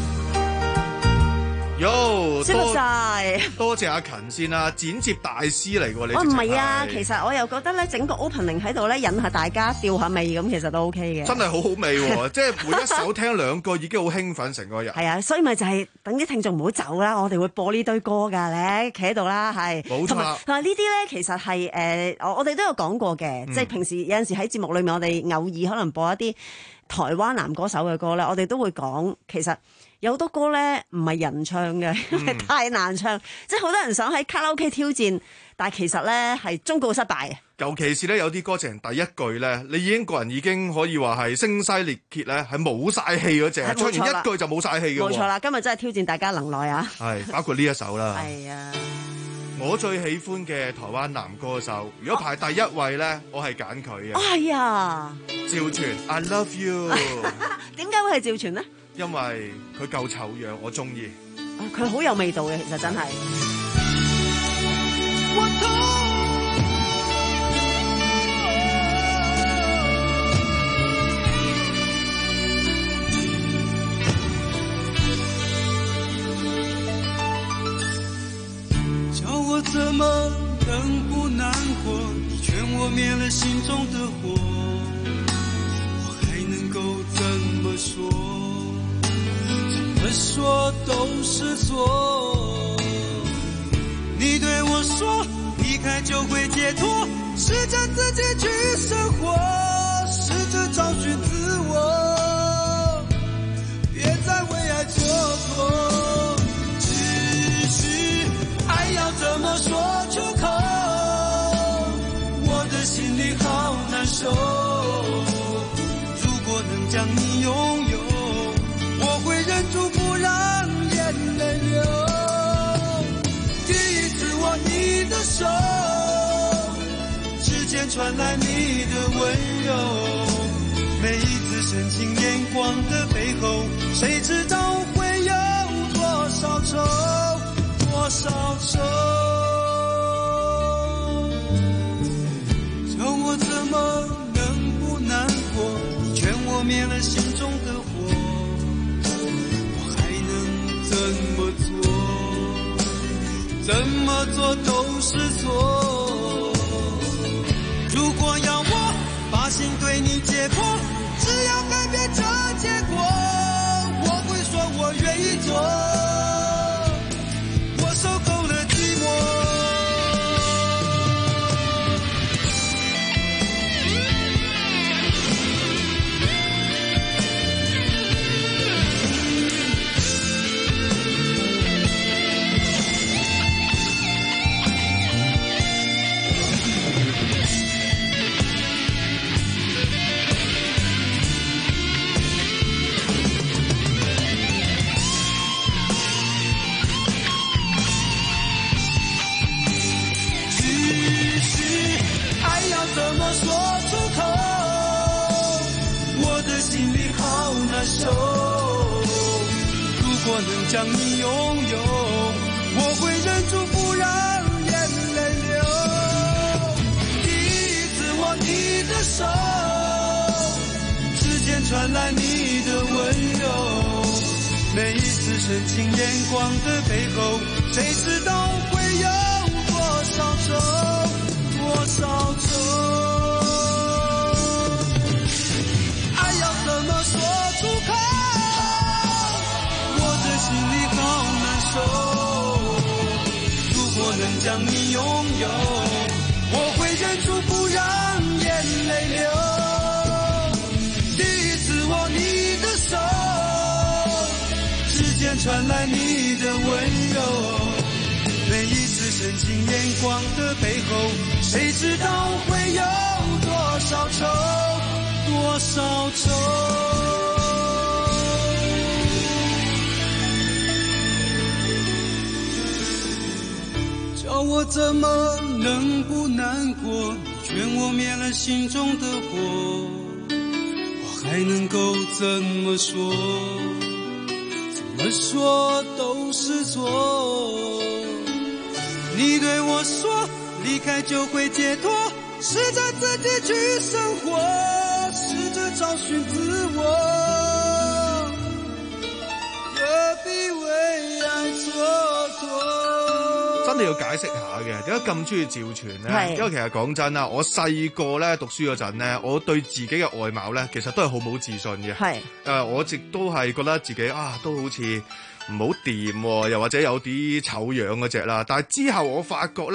Speaker 15: 喲，
Speaker 6: 舒服晒，
Speaker 15: 多謝阿勤先啦，剪接大師嚟喎你。
Speaker 6: 我唔係啊，其實我又覺得咧，整個 opening 喺度咧，引下大家吊下味咁，其實都 OK 嘅。
Speaker 15: 真係好好味喎，即係每一首聽兩個已經好興奮成個人。
Speaker 6: 係啊，所以咪就係等啲聽眾唔好走啦，我哋會播呢堆歌㗎咧，企喺度啦，係。
Speaker 15: 冇錯。
Speaker 6: 同埋同埋呢啲咧，其實係誒、呃，我我哋都有講過嘅，嗯、即係平時有陣時喺節目裏面，我哋偶爾可能播一啲台灣男歌手嘅歌咧，我哋都會講其實。有好多歌咧唔係人唱嘅，因為太難唱，嗯、即係好多人想喺卡拉 OK 挑戰，但係其實咧係終告失敗嘅。
Speaker 15: 尤其是咧有啲歌詞第一句咧，你已經個人已經可以話係聲嘶力竭咧，係冇晒氣嗰隻，唱完一句就冇晒氣嘅。
Speaker 6: 冇錯啦，今日真係挑戰大家能耐啊！
Speaker 15: 係包括呢一首啦。
Speaker 6: 係啊，
Speaker 15: 我最喜歡嘅台灣男歌手，如果排第一位咧，我係揀佢嘅。
Speaker 6: 係啊，
Speaker 15: 趙傳 I love you。
Speaker 6: 點解會係趙傳呢？
Speaker 15: 因為佢夠醜樣，我中意。
Speaker 6: 佢好有味道嘅，其實真係。
Speaker 5: 叫我怎麼能不難過？你勸我滅了心中的火，我還能夠怎麼說？怎麼說都是錯。你對我說離開就會解脫，試着自己去生活，試着找尋自我，別再為愛蹉跎。愛要怎麼說出口？我的心裡好難受。如果能將你擁有，我會忍住不讓眼淚流。第一次握你的手，指尖傳來你的溫柔。每一次深情眼光的背後，誰知道會有多少愁？多少愁，叫我怎麼能不難過？你勸我滅了心中的火，我還能怎麼做？怎麼做都是錯。如果要我把心對你解剖，只要改變這結果，我會說我願意做。受夠了寂寞。怎麼說出口？我的心裡好難受。如果能將你擁有，我會忍住不讓眼淚流。第一次握你的手，指尖傳來你的溫柔。每一次深情眼光的背後，誰知道會有多少愁？多少愁，愛要怎麼說出口？我的心裡好難受。如果能將你擁有，我會忍住不讓眼淚流。第一次握你的手，指尖傳來你的溫柔。每一次深情眼光的背後，誰知道會有多少愁，多少愁。叫我怎麼能不難過？你勸我滅了心中的火，我還能夠怎麼說？怎麼說都是錯。你對我說離開就會解脫，試着自己去生活，試着找尋自我，何必為愛蹉跎。
Speaker 15: 真係要解釋下嘅，點解咁中意趙傳咧？因為其實講真啦，我細個咧讀書嗰陣咧，我對自己嘅外貌咧，其實都係好冇自信嘅。係誒、呃，我一直都係覺得自己啊，都好似唔好掂，又或者有啲醜樣嗰隻啦。但係之後我發覺咧，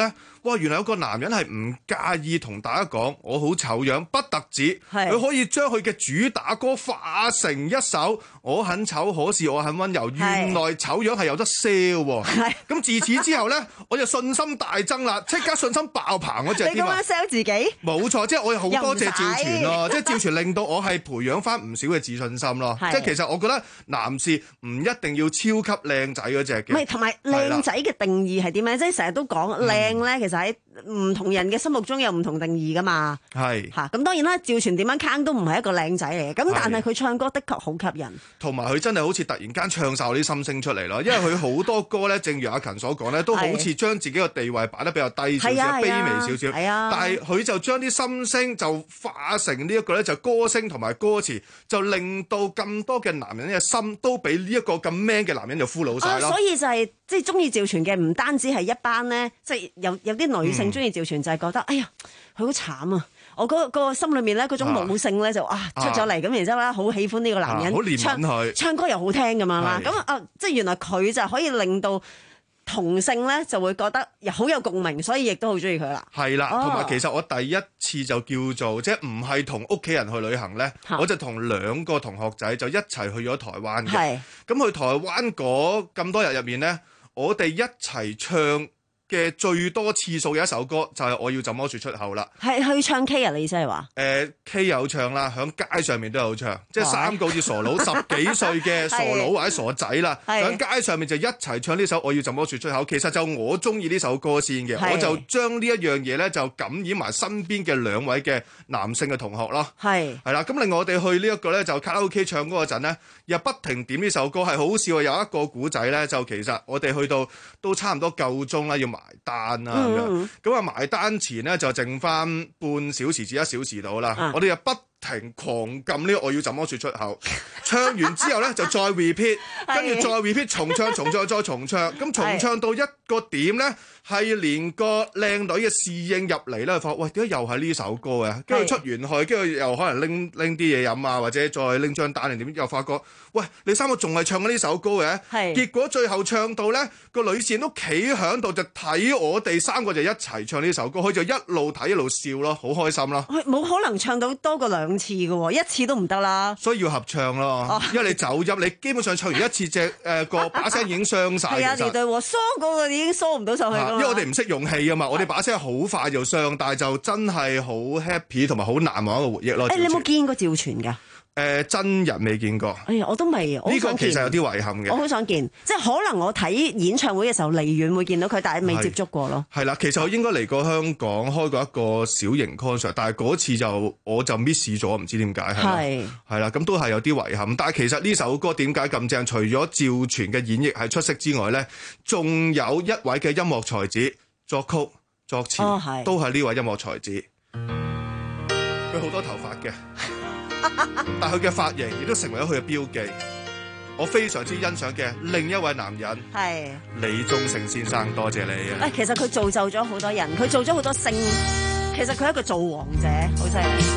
Speaker 15: 哇，原來有個男人係唔介意同大家講我好醜樣，不特止，佢可以將佢嘅主打歌化成一首我很醜，可是我很溫柔。原來醜樣係有得 sell 喎。咁自此之後咧，我就信心大增啦，即刻信心爆棚嗰隻添啊！
Speaker 6: 你咁樣 sell 自己？
Speaker 15: 冇錯，即係我有好多謝趙傳咯，即係趙傳令到我係培養翻唔少嘅自信心咯。即係其實我覺得男士唔一定要超級靚仔嗰隻嘅。唔係，同埋靚仔嘅定義係點咧？即係成日都講靚咧，其實喺唔同人嘅心目中有唔同定義噶嘛。係嚇，咁當然啦，趙傳點樣坑都唔係一個靚仔嚟嘅。咁但係佢唱歌的確好吸引，同埋佢真係好似突然間唱晒我啲心聲出嚟咯。因為佢好多歌咧，正如阿勤所講咧，都好似將自己個地位擺得比較低少少、卑微少少。係啊，但係佢就將啲心聲就化成呢一個咧，就歌聲同埋歌詞，就令到咁多嘅男人嘅心都俾呢一個咁 man 嘅男人就俘虜晒咯。所以就係即係中意趙傳嘅，唔單止係一班咧，即係有有啲女性中意趙傳就係覺得，哎呀，佢好慘啊！我嗰個心裏面咧，嗰種母性咧就啊出咗嚟，咁然之後咧好喜歡呢個男人，好憐憫佢，唱歌又好聽咁樣啦。咁啊，即係原來佢就可以令到同性咧就會覺得好有共鳴，所以亦都好中意佢啦。係啦，同埋其實我第一次就叫做即係唔係同屋企人去旅行咧，我就同兩個同學仔就一齊去咗台灣嘅。咁去台灣嗰咁多日入面咧，我哋一齊唱嘅最多次數嘅一首歌就係、是、我要怎麼說出口啦。係去唱 K 啊？你意思係話？誒、呃、K 有唱啦，響街上面都有唱，即係三個好似傻佬十幾歲嘅傻佬或者傻仔啦，響街上面就一齊唱呢首我要怎麼說出口。其實就我中意呢首歌先嘅，我就將呢一樣嘢咧就感染埋身邊嘅兩位嘅男性嘅同學咯。係係啦，咁另外我哋去呢一個咧就卡拉 OK 唱歌嗰陣咧，又不停點呢首歌，係好笑。有一個古仔咧，就其實我哋去到都差唔多夠鐘啦，要埋單啊咁樣，咁啊埋單前咧就剩翻半小時至一小時到啦，我哋又不停狂撳呢個我要怎麼說出口，唱完之後咧就再 repeat， 跟住再 repeat 重唱重唱再重唱，咁重唱到一個點咧係連個靚女嘅侍應入嚟咧，發喂點解又係呢首歌嘅？跟住出完去，跟住又可能拎拎啲嘢飲啊，或者再拎張單定點，又發覺喂你三個仲係唱緊呢首歌嘅，結果最後唱到咧個女侍應都企喺度就睇我哋三個就一齊唱呢首歌，佢就一路睇一路笑咯，好開心咯。冇可能唱到多過兩次嘅喎，一次都唔得啦。所以要合唱咯，哦、因為你走音，你基本上唱完一次隻誒個把聲已經傷晒。係啊，你對喎，疏嗰個已經疏唔到上去㗎。因為我哋唔識用氣啊嘛，我哋把聲好快就傷，但係就真係好 happy 同埋好難忘一個回憶咯。誒、欸，你有冇見過趙傳㗎？誒、呃、真人未見過，哎呀，我都未。呢個其實有啲遺憾嘅，我好想見，即係可能我睇演唱會嘅時候離遠會見到佢，但係未接觸過咯。係啦，其實我應該嚟過香港開過一個小型 concert，但係嗰次就我就 miss 咗，唔知點解係係啦，咁都係有啲遺憾。但係其實呢首歌點解咁正？除咗趙傳嘅演繹係出色之外咧，仲有一位嘅音樂才子作曲作詞，哦、都係呢位音樂才子。佢好多頭髮嘅。但佢嘅髮型亦都成為咗佢嘅標記。我非常之欣賞嘅另一位男人係李宗盛先生，多謝你啊！誒，其實佢造就咗好多人，佢做咗好多星，其實佢係一個造王者，好犀利。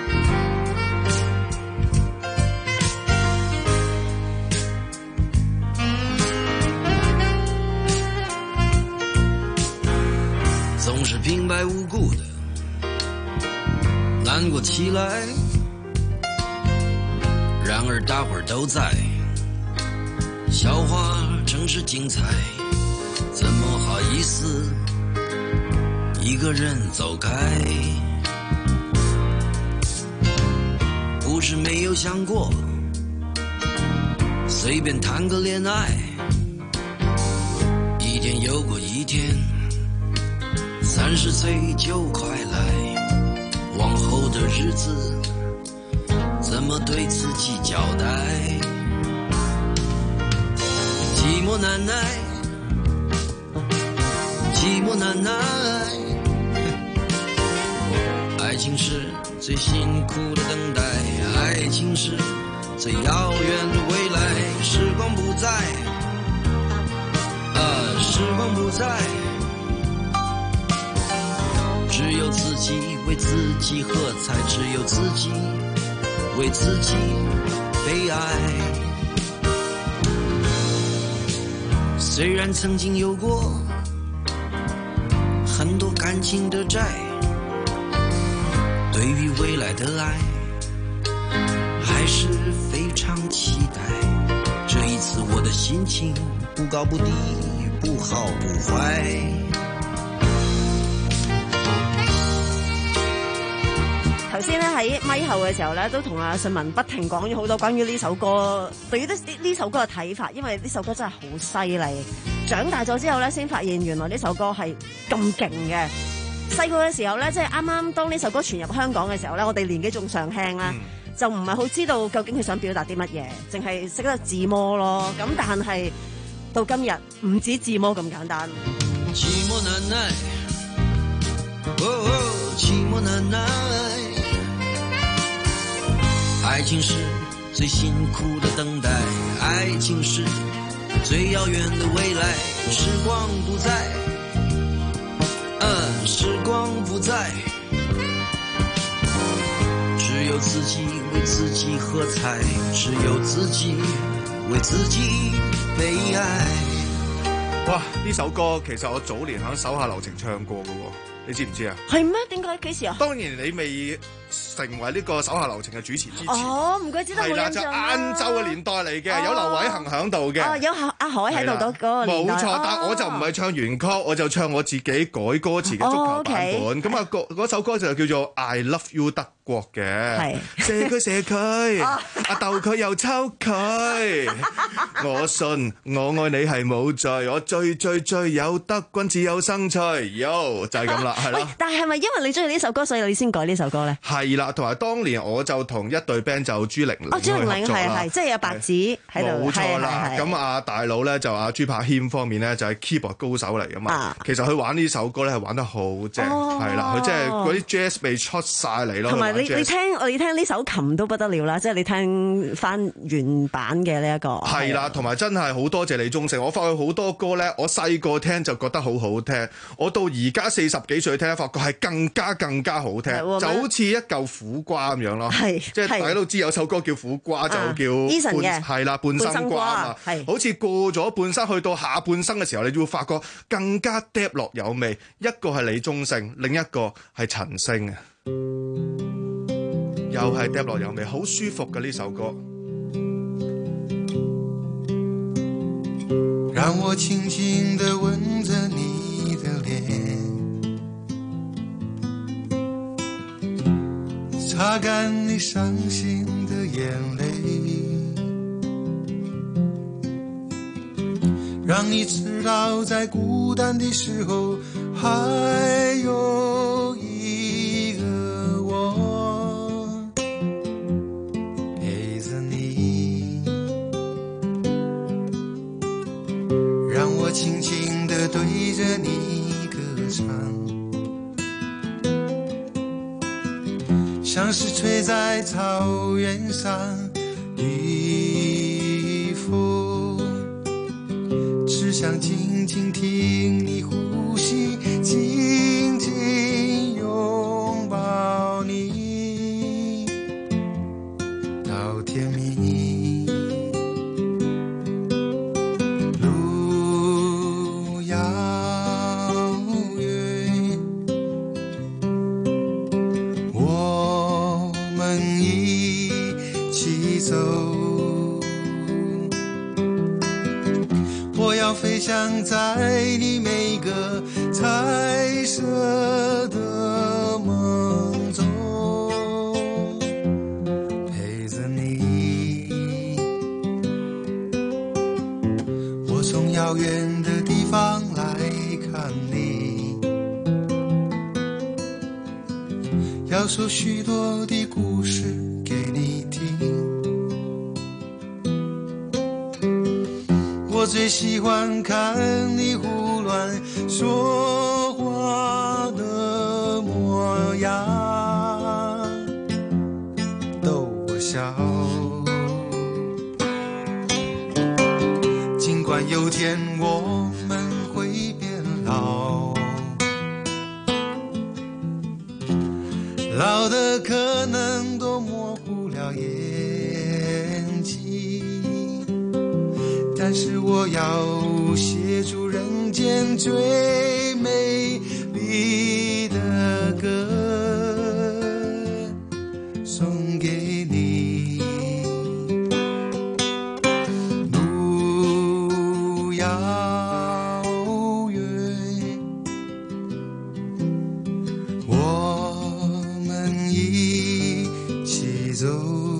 Speaker 3: 總是平白無故的難過起來，然而大伙兒都在，笑話正是精彩，怎麼好意思一個人走開？不是沒有想過隨便談個戀愛，一天又過一天，三十歲就快來，往後的日子怎麼對自己交代？寂寞難耐，寂寞難耐，愛情是最辛苦的等待，愛情是最遙遠的未來。時光不再，啊，時光不再，只有自己為自己喝彩，只有自己為自己悲哀。雖然曾經有過很多感情的债，对于未来的爱还是非常期待。这一次我的心情不高不低，不好不坏。
Speaker 6: 頭先咧喺咪後嘅時候咧，都同阿信文不停講咗好多關於呢首歌對於呢呢首歌嘅睇法，因為呢首歌真係好犀利。長大咗之後咧，先發現原來呢首歌係咁勁嘅。細個嘅時候咧，即係啱啱當呢首歌傳入香港嘅時候咧，我哋年紀仲尚輕啦，嗯、就唔係好知道究竟佢想表達啲乜嘢，淨係識得自摸咯。咁但係到今日唔止自摸咁簡單。
Speaker 3: 寂寞難耐，哦哦，寂寞難耐。愛情是最辛苦的等待，愛情是最遙遠的未來。時光不再，嗯，時光不再，只有自己為自己喝彩，只有自己為自己悲哀。
Speaker 15: 哇！呢首歌其實我早年喺手下留情唱過嘅喎，你知唔知啊？
Speaker 6: 係咩？點解？幾時啊？
Speaker 15: 當然你未成為呢個手下留情嘅主持之前。
Speaker 6: 哦，唔怪之得冇印象啦。
Speaker 15: 係啦，就晏晝嘅年代嚟嘅，哦、有劉偉恒喺度嘅。
Speaker 6: 哦，有阿海喺度嗰個年代。
Speaker 15: 冇錯，哦、但我就唔係唱原曲，我就唱我自己改歌詞嘅足球版本。咁啊、哦，嗰、okay、首歌就叫做《I Love You》德國嘅。係。射佢射佢，阿鬥佢又抽佢。我信我愛你係冇罪，我最最最有德君自有生趣。喲，就係咁啦，係啦。
Speaker 6: 但係係咪因為你中意呢首歌，所以你先改呢首歌咧？
Speaker 15: 係啦，同埋當年我就同一隊 band 就朱玲玲去合作啦。哦，朱玲玲係係，
Speaker 6: 即係有白紙喺度。冇錯啦。
Speaker 15: 咁啊大佬咧就阿朱柏謙方面咧就係 keyboard 高手嚟噶嘛。啊、其實佢玩呢首歌咧係玩得好正，係啦、哦，佢即係嗰啲 jazz 味出晒嚟咯。同埋你你聽我哋聽呢首琴都不得了啦，即係你聽翻原版嘅呢一個。係啦，同埋真係好多謝李宗盛。我發覺好多歌咧，我細個聽就覺得好好聽，我到而家四十幾歲聽，發覺係更加更加好聽，就好似一嚿苦瓜咁樣咯。係，即係大家都知有首歌叫苦瓜，就叫 Eason 嘅，係啦，半生瓜啊嘛。係，好似過咗半生，去到下半生嘅時候，你就會發覺更加嗒落有味。一個係李宗盛，另一個係陳星啊，又係嗒落有味，好舒服嘅呢首歌。
Speaker 10: 讓我輕輕地吻着你的臉，擦乾你傷心的眼淚，讓你知道在孤單的時候還有一個我陪着你，讓我輕輕地對着你歌唱，像是吹在草原上的風，只想靜靜聽你呼吸，緊緊擁抱你到天明。路遙遠，我們一起走，我要飛翔在你每個彩色的夢中，陪着你。我從遙遠的地方來看你，要說許多的故事給你聽。我最喜歡看你胡亂說話的模樣，逗我笑。儘管有天我們會變老，老得可能都模糊了眼睛，但是我要寫出人間最美麗里的歌送给你，路遥远，我们一起走。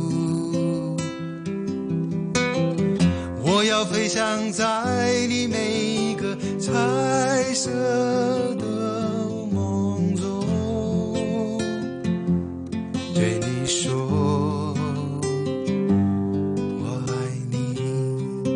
Speaker 10: 我要飞翔在你每一个彩色的梦中，对你说我爱你。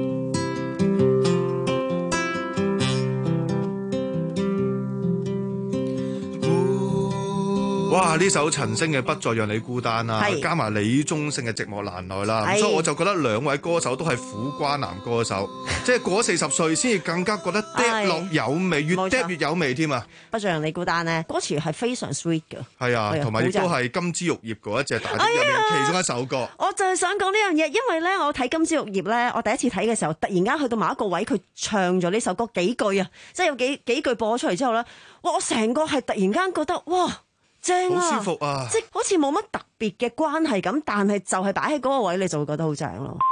Speaker 15: 哇！呢首陳星嘅《不再讓你孤單》啊，
Speaker 6: 係
Speaker 15: 加埋李宗盛嘅《寂寞難耐》啦，
Speaker 6: 係
Speaker 15: 所以我就覺得兩位歌手都係苦瓜男歌手，即係過咗四十歲先至更加覺得嗒落有味，越嗒越有味添啊！
Speaker 6: 不再讓你孤單咧，歌詞係非常 sweet 嘅。
Speaker 15: 係啊，同埋亦都
Speaker 6: 好正
Speaker 15: 係金枝玉葉嗰一隻大碟入面其中一首歌。
Speaker 6: 我就係想講呢樣嘢，因為咧我睇金枝玉葉咧，我第一次睇嘅時候，突然間去到某一個位，佢唱咗呢首歌幾句啊，即係有幾幾句播咗出嚟之後咧，哇！我成個係突然間覺得哇正啊，
Speaker 15: 好舒服啊，
Speaker 6: 即係好似冇乜特別嘅關係咁，但係就係擺喺嗰個位，你就會覺得好正咯。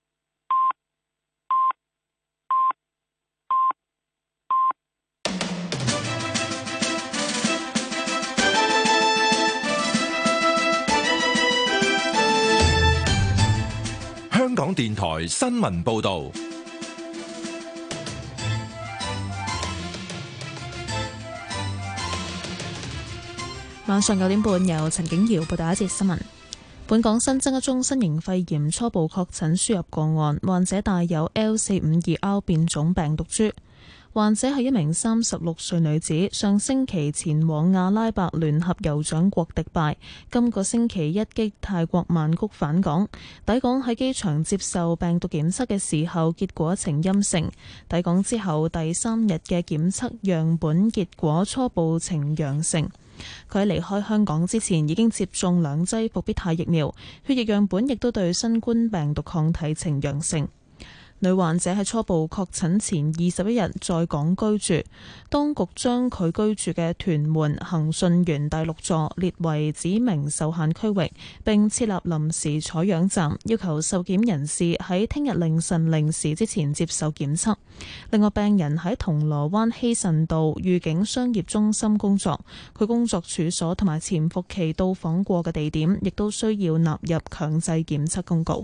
Speaker 4: 香港電台新聞報導。
Speaker 1: 晚上九點半，由陳景瑤報道一節新聞。本港新增一宗新型肺炎初步確診輸入個案，患者帶有 L 四五二 R 變種病毒株。患者係一名三十六歲女子，上星期前往阿拉伯聯合酋長國迪拜，今個星期一經泰國曼谷返港。抵港喺機場接受病毒檢測嘅時候，結果呈陰性。抵港之後第三日嘅檢測樣本結果初步呈陽性。佢喺離開香港之前已經接種兩劑復必泰疫苗，血液樣本亦都對新冠病毒抗體呈陽性。女患者喺初步確診前二十一日在港居住，當局將佢居住嘅屯門恒順園第六座列為指明受限區域，並設立臨時採樣站，要求受檢人士喺聽日凌晨零時之前接受檢測。另外，病人喺銅鑼灣希慎道愉景商業中心工作，佢工作處所同埋潛伏期到訪過嘅地點，亦都需要納入強制檢測公告。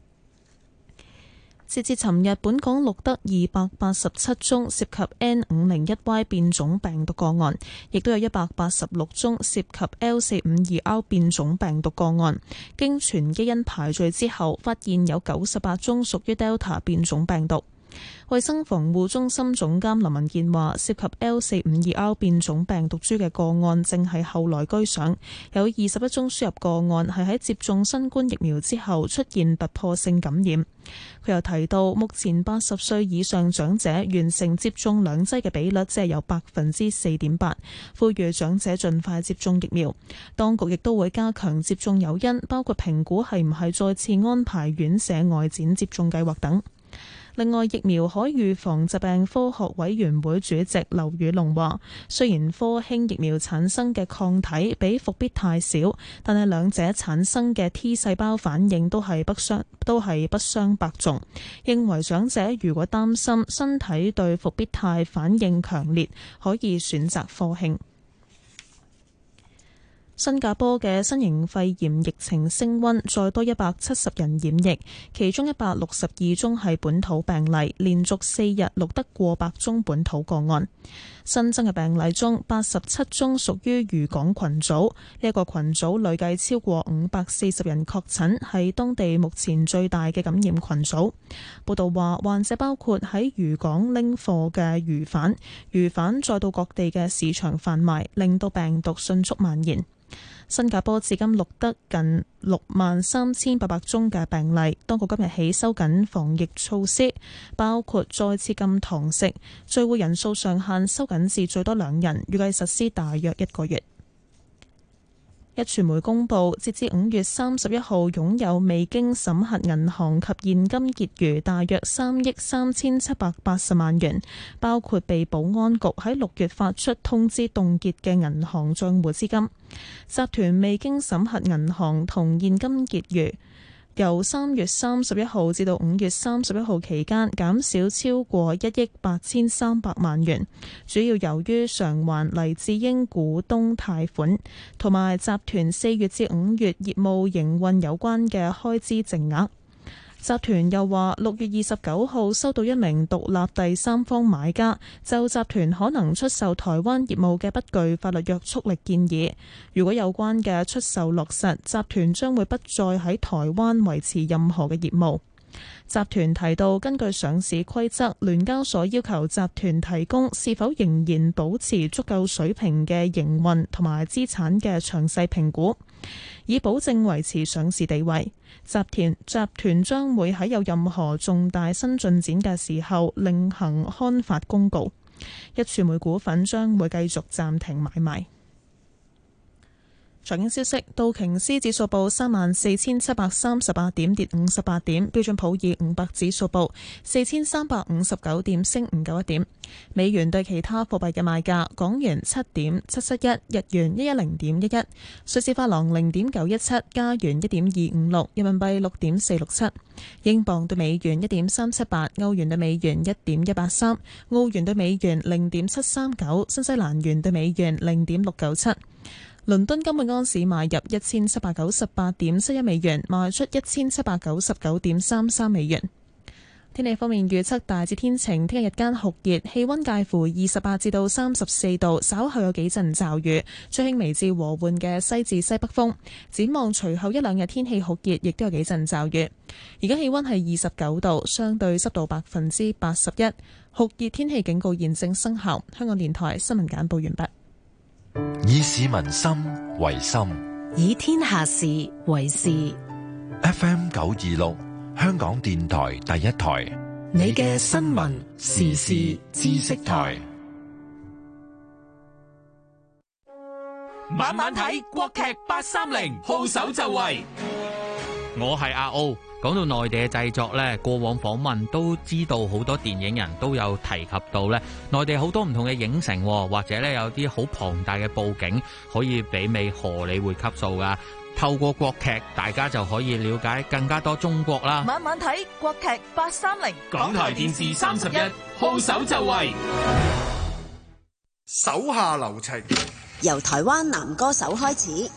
Speaker 1: 截至尋日，本港錄得二百八十七宗涉及 N 五零一 Y 變種病毒個案，亦都有一百八十六宗涉及 L 四五二 R 變種病毒個案。經全基因排序之後，發現有九十八宗屬於 Delta 變種病毒。衛生防護中心總監林文健話，涉及 L 四五二 R 變種病毒株嘅個案正係後來居上，有二十一宗輸入個案係喺接種新冠疫苗之後出現突破性感染。佢又提到，目前八十歲以上長者完成接種兩劑嘅比率只係有百分之四點八，呼籲長者盡快接種疫苗。當局亦都會加強接種誘因，包括評估係唔係再次安排院舍外展接種計劃等。另外，疫苗可預防疾病科學委員會主席劉宇龍話，雖然科興疫苗產生嘅抗體比復必泰少，但係兩者產生嘅 T 細胞反應都係不相都係不相伯仲。認為長者如果擔心身體對復必泰反應強烈，可以選擇科興。新加坡嘅新型肺炎疫情升溫，再多一百七十人染疫，其中一百六十二宗係本土病例，連續四日錄得過百宗本土個案。新增嘅病例中，八十七宗屬於漁港群組，呢一個群組累計超過五百四十人確診，係當地目前最大嘅感染群組。報道話，患者包括喺漁港拎貨嘅漁販，漁販再到各地嘅市場販賣，令到病毒迅速蔓延。新加坡至今錄得近六萬三千八百宗嘅病例，當局今日起收緊防疫措施，包括再次禁堂食，聚會人數上限收緊至最多兩人，預計實施大約一個月。 壹傳媒公佈，截至五月三十一號，擁有未經審核銀行及現金結餘大約三億三千七百八十萬元，包括被保安局喺六月發出通知凍結嘅銀行帳戶資金。集團未經審核銀行同現金結餘由三月三十一號至到五月三十一號期間減少超過一億八千三百萬元，主要由於償還黎智英股東貸款，同埋集團四月至五月業務營運有關嘅開支淨額。集團又話，六月二十九號收到一名獨立第三方買家就集團可能出售台灣業務嘅不具法律約束力建議。如果有關嘅出售落實，集團將會不再喺台灣維持任何嘅業務。集團提到，根據上市規則，聯交所要求集團提供是否仍然保持足夠水平嘅營運同埋資產嘅詳細評估，以保證維持上市地位。集團集團將會喺有任何重大新進展嘅時候另行刊發公告。壹傳媒股份將會繼續暫停買賣。財經消息，道瓊斯指數報三萬四千七百三十八點，跌五十八點；標準普爾五百指數報四千三百五十九點，升五九一點。美元對其他貨幣嘅賣價：港元七點七七一，日元一一零點一一，瑞士法郎零點九一七，加元一點二五六，人民幣六點四六七，英鎊對美元一點三七八，歐元對美元一點一八三，澳元對美元零點七三九，新西蘭元對美元零點六九七。倫敦金每安士買入一千七百九十八點七一美元，賣出一千七百九十九點三三美元。天氣方面預測大致天晴，聽日日間酷熱，氣溫介乎二十八至到三十四度，稍後有幾陣驟雨，吹輕微至和緩嘅西至西北風。展望隨後一兩日天氣酷熱，亦都有幾陣驟雨。而家氣溫係二十九度，相對濕度百分之八十一，酷熱天氣警告現正生效。香港電台新聞簡報完畢。
Speaker 4: 以市民心為心，
Speaker 2: 以天下事為事。
Speaker 4: F M 九二六，香港電台第一台，
Speaker 2: 你嘅新聞時事知識台。
Speaker 8: 晚晚睇國劇八三零，號手就位。
Speaker 12: 我係阿歐。講到內地嘅製作呢，過往訪問都知道好多電影人都有提及到呢，內地好多唔同嘅影城，或者呢有啲好龐大嘅佈景可以媲美荷里活級數噶。透過國劇，大家就可以了解更加多中國啦。
Speaker 13: 晚晚睇國劇八三零，
Speaker 8: 港台電視三十一，號手就位。
Speaker 15: 手下留情，
Speaker 14: 由台灣男歌手開始。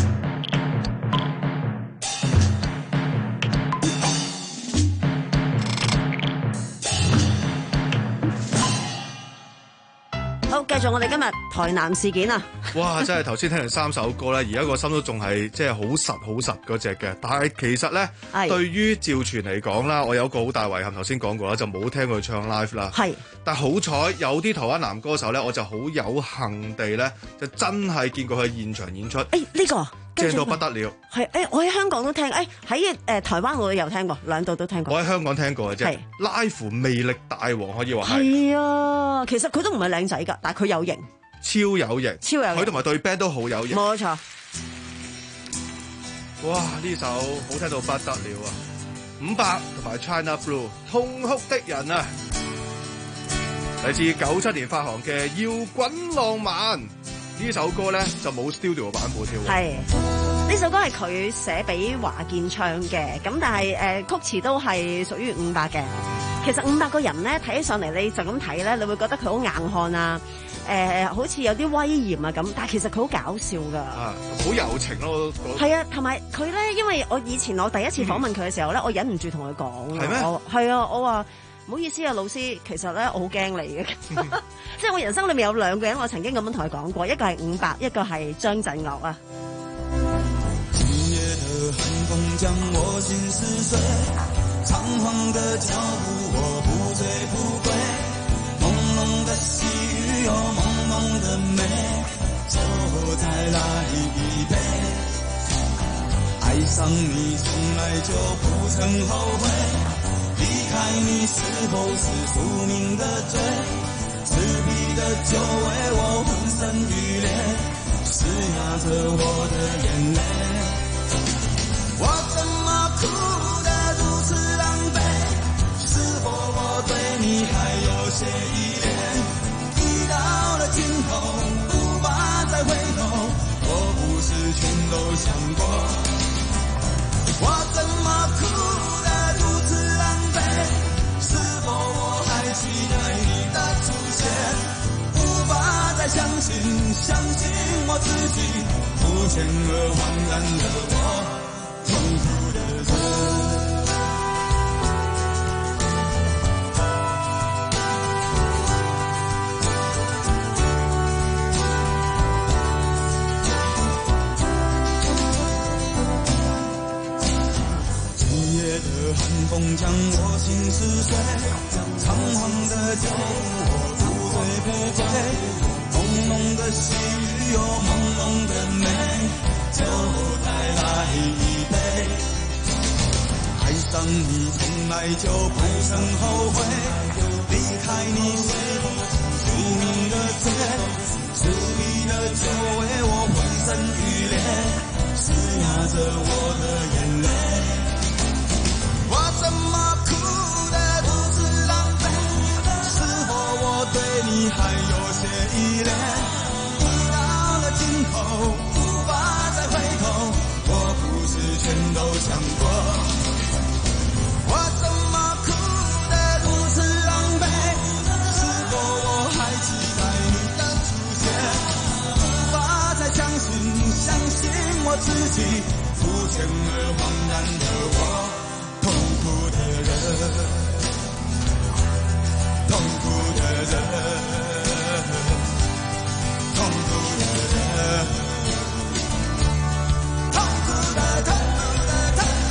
Speaker 6: 好，繼續我哋今日台南事件啊！
Speaker 15: 哇，真係頭先聽完三首歌咧，而家個心都仲係即係好實好實嗰隻嘅。但係其實咧，對於趙傳嚟講啦，我有個好大遺憾，頭先講過啦，就冇聽佢唱 live 啦。係，但好彩有啲台灣男歌手咧，我就好有幸地咧，就真係見過佢現場演出。誒、欸，呢、呢個正到不得了。係，誒、欸，我喺香港都聽，誒喺誒台灣我都有聽過，兩度都聽過。我喺香港聽過嘅啫，拉乎魅力大王可以話係。係啊，其實佢都唔係靚仔㗎，但係佢有型。超有型，超有型，佢同埋對 band 都好有型，冇錯。哇！呢首好聽到不得了啊！伍佰同埋 China Blue， 痛哭的人啊，嚟自九七年發行嘅《搖滾浪漫》呢首歌咧就冇 studio 版本添。係呢首歌係佢寫俾華健唱嘅，咁但係誒、呃、曲詞都係屬於伍佰嘅。其實伍佰個人咧睇起上嚟，你就咁睇咧，你會覺得佢好硬漢啊。誒、呃，好似有啲威嚴啊咁，但係其實佢好搞笑噶，啊，好柔情咯。係啊，同埋佢咧，因為我以前我第一次訪問佢嘅時候咧、嗯，我忍唔住同佢講，係咩？係啊，我話唔好意思啊，老師，其實咧我好驚你嘅，即係我人生裏面有兩個人，我曾經咁樣同佢講過，一個係伍佰，一個係張震岳啊。今夜的寒風將我心撕碎，倉皇的腳步我不醉不歸，朦朧的細雨有朦朧的美，就再來一杯，愛上你從來就不曾後悔，離開你是否是宿命的罪，赤壁的酒為我昏身欲裂，
Speaker 10: 嘶哑着我的眼泪。我怎么哭得如此狼狈？是否我对你还有些依恋？已到了尽头，无法再回头，我不是全都想过。我怎么哭得如此狼狈？是否我还期待你的出现？无法再相信，相信我自己，肤浅而茫然的我，痛苦的人。今夜的寒风将我心撕碎，仓皇的脚步我不醉不归，朦胧的细雨有朦胧的美，就再来一杯。爱上你从来就不曾后悔，离开你是宿命的罪，注意的酒为我浑身欲裂，嘶哑着我的眼泪。我怎么哭得如此狼狈？是否我对你还有些依恋？已到了尽头，无法再回头，我不是全都想过。我怎么哭得如此狼狈？是否我还期待你的出现？无法再相信，相信我自己，肤浅而茫然的我，痛苦的人，痛苦的人，痛苦的人，痛苦的，痛苦的，痛苦的，痛苦的。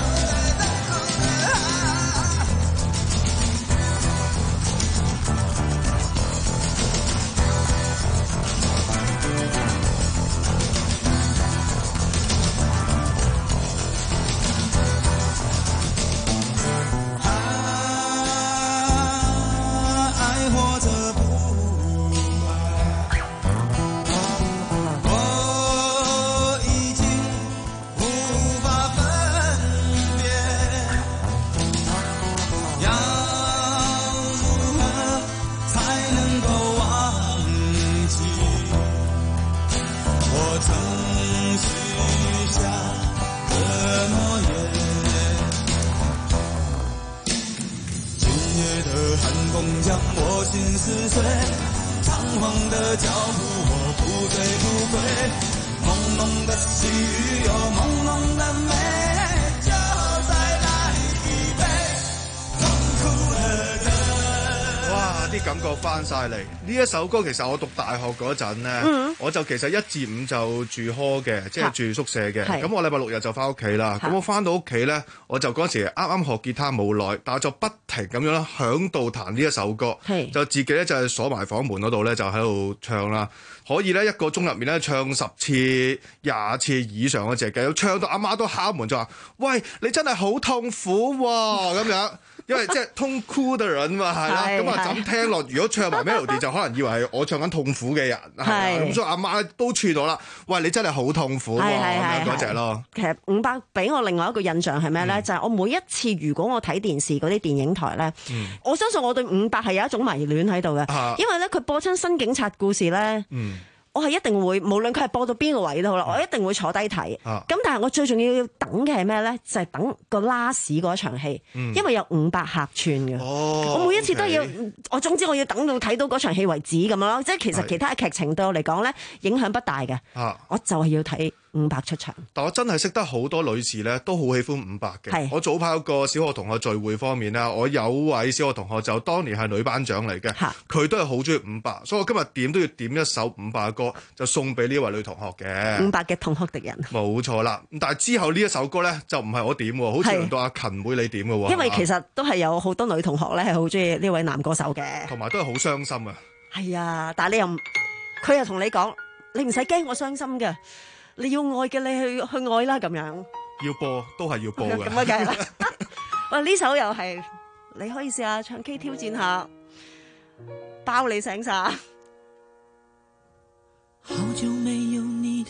Speaker 10: 将我心撕碎，仓皇的脚步我不醉不归，朦胧的细雨有朦胧的美，就再来一杯痛苦的人。
Speaker 15: 哇！啲感覺翻晒嚟。呢一首歌其實我讀大學嗰陣咧，嗯、我就其實一至五就住 hall 嘅，即係住宿舍嘅。咁我禮拜六日就翻屋企啦。咁我翻到屋企咧，我就嗰陣時啱啱學吉他冇耐，但係就不停咁樣啦，響度彈呢一首歌，就自己咧就係鎖埋房門嗰度咧，就喺度唱啦。可以咧一個鐘入面咧唱十次、廿次以上嗰隻嘅，唱到阿媽都敲門就話：喂，你真係好痛苦喎、哦！咁樣。因為即係痛苦嘅人嘛，係啦，咁啊咁聽落，如果唱埋 melody 就可能以為係我唱緊痛苦嘅人，係咁所以阿媽都串到啦。喂，你真係好痛苦喎，咁樣嗰隻咯。
Speaker 6: 其實五百俾我另外一個印象係咩咧？嗯、就係我每一次如果我睇電視嗰啲電影台咧，嗯、我相信我對五百係有一種迷戀喺度嘅，啊、因為咧佢播親新警察故事咧。嗯我係一定會，無論佢係播到邊個位都好啦，我一定會坐低睇。咁、啊、但係我最重要要等嘅係咩咧？就係、是、等個拉屎嗰場戲，嗯、因為有五百客串嘅。哦、我每一次都要，okay. 我總之我要等到睇到嗰場戲為止咁樣咯。即係其實其他嘅劇情對我嚟講咧，影響不大嘅。啊、我就係要睇五百出場。
Speaker 15: 但我真係識得好多女士咧，都好喜歡五百嘅。我早排有個小學同學聚會方面啦，我有位小學同學就當年係女班長嚟嘅，佢都係好中意五百，所以我今日點都要點一首五百嘅歌，就送俾呢位女同學嘅。
Speaker 6: 五百嘅同學敵人。
Speaker 15: 冇錯啦，但係之後呢一首歌咧就唔係我點喎，好似輪到阿勤妹你點嘅喎。
Speaker 6: 因為其實都係有好多女同學咧係好中意呢位男歌手嘅，
Speaker 15: 同埋都係好傷心啊。
Speaker 6: 係啊，但係你又佢又同你講，你唔使驚我傷心嘅。你要愛嘅，你去去愛啦，咁樣。
Speaker 15: 要播都係要播嘅。
Speaker 6: 咁啊，梗係啦。喂，呢首又係你可以試下唱 K 挑戰下，包你醒晒。
Speaker 10: 好久沒有你的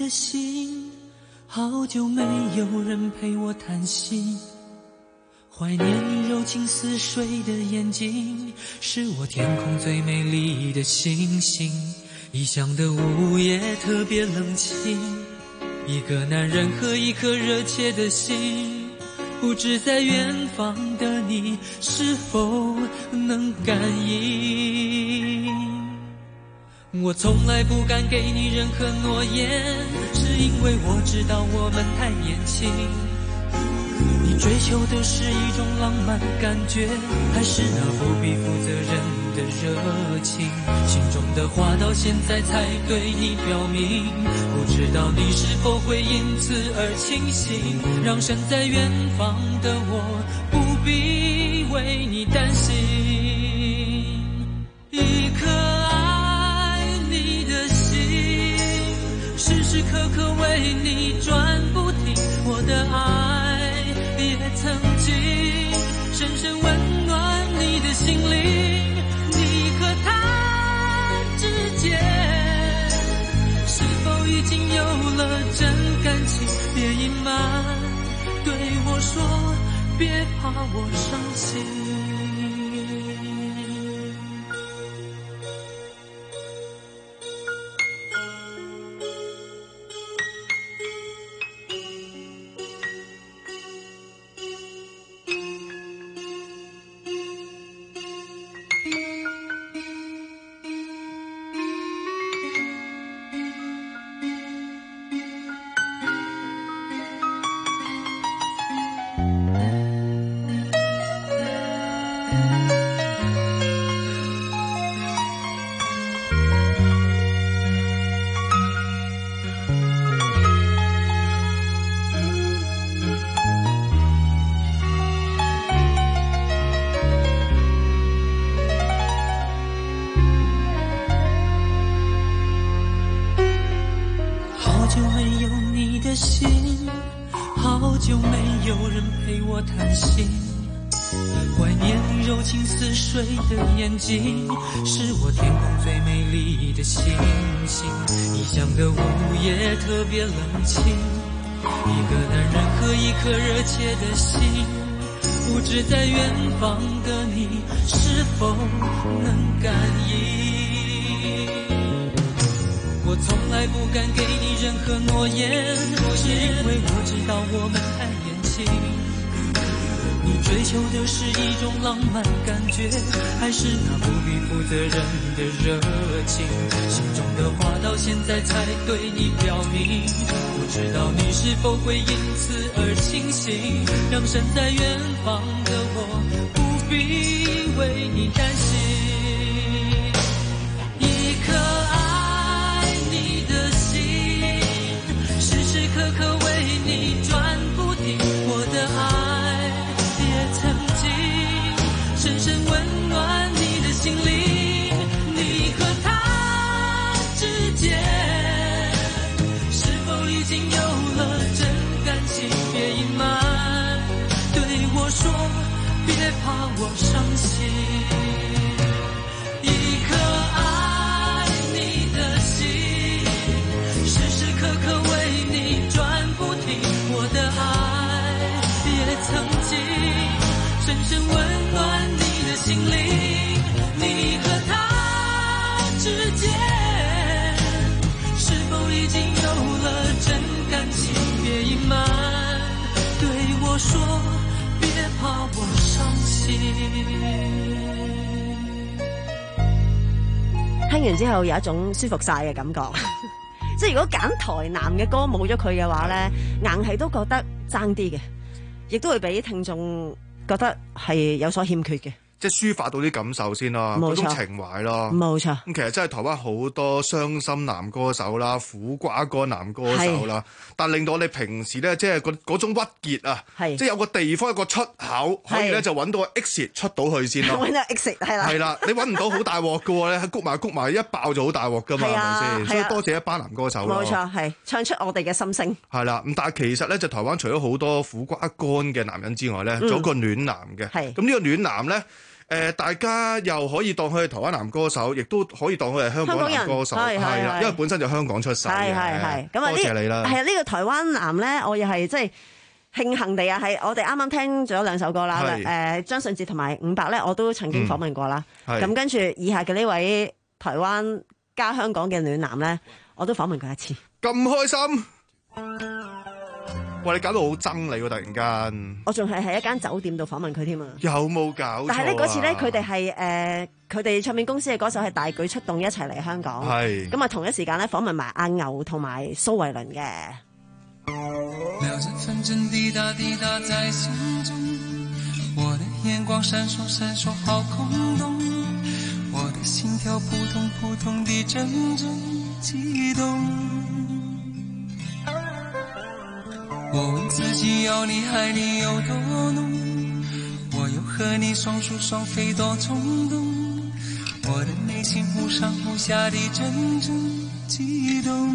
Speaker 7: 的心，好久没有人陪我谈心，怀念你柔情似水的眼睛，是我天空最美丽的星星。异乡的午夜特别冷清，一个男人和一颗热切的心，不知在远方的你是否能感应。我从来不敢给你任何诺言，是因为我知道我们太年轻。你追求的是一种浪漫感觉，还是那不必负责任的热情？心中的话到现在才对你表明，不知道你是否会因此而清醒，让身在远方的我不必为你担心。一颗爱你的心，时时刻刻为你转不停，我的爱也曾经深深温暖你的心灵。你和他之间是否已经有了真感情？别隐瞒，对我说，别怕我伤心。水的眼睛，是我天空最美丽的星星。异乡的午夜特别冷清，一个男人和一颗热切的心，不知在远方的你是否能感应。我从来不敢给你任何诺言，是因为我知道我们太年轻。你追求的是一种浪漫感觉，还是那不必负责任的热情？心中的话到现在才对你表明，不知道你是否会因此而清醒，让身在远方的我不必为你担心。一颗爱你的心，时时刻刻为你转不停，我的爱曾经深深温暖你的心灵。你和他之间是否已经有了真感情？别隐瞒，对我说，别怕我伤心。一颗爱你的心，时时刻刻为你转不停，我的爱也曾经深深温暖你的心灵。你和他之间是否已经有了真感情？别隐瞒，对我说，别怕我伤心。
Speaker 6: 聽完之後有一種舒服晒嘅感覺即係如果揀台南嘅歌冇咗佢嘅話咧，硬係都覺得爭啲嘅，亦都會俾聽眾覺得係有所欠缺嘅，
Speaker 15: 即係抒發到啲感受先咯，嗰種情懷咯。
Speaker 6: 冇錯。
Speaker 15: 咁其實真係台灣好多傷心男歌手啦、苦瓜歌男歌手啦，但令到我哋平時咧，即係嗰嗰種鬱結啊，即係有個地方有個出口，可以咧就揾到個 exit 出到去先咯。
Speaker 6: 揾到 exit 係啦。
Speaker 15: 係啦，你揾唔到好大鑊嘅喎，你谷埋谷埋一爆就好大鑊㗎嘛，係咪先？所以多謝一班男歌手咯。
Speaker 6: 冇錯，係唱出我哋嘅心聲。
Speaker 15: 係啦，咁但係其實咧，就台灣除咗好多苦瓜乾嘅男人之外咧，仲有個暖男嘅。係。咁呢個暖男咧。 呃，大家又可以當佢係台灣男歌手，亦都可以當佢係香港男歌手，係啦，因為本身就香港出世嘅。係係係，咁啊，多謝你啦。係啊，呢個台灣男咧，我又係即係慶幸地啊，係我哋啱啱聽咗兩首歌啦。誒，張信哲同埋伍佰咧，我都曾經訪問過啦。咁、嗯、跟住以下嘅呢位台灣加香港嘅暖男咧，我都訪問過一次。咁開心！哇！你搞到好憎你喎，突然間。我仲係喺一間酒店度訪問佢添啊！有冇搞錯啊？但係咧嗰次咧，佢哋係誒佢哋唱片公司嘅歌手係大舉出動一齊嚟香港。係。咁啊，同一時間咧訪問埋阿牛同埋蘇慧倫嘅。
Speaker 7: 秒針分針滴答滴答在心中，我的眼光閃爍閃爍好空洞，我的心跳撲通撲通地陣陣悸動。我問自己要你愛你有多濃，我又和你雙宿雙飛多衝動，我的內心忽上忽下地陣陣悸動。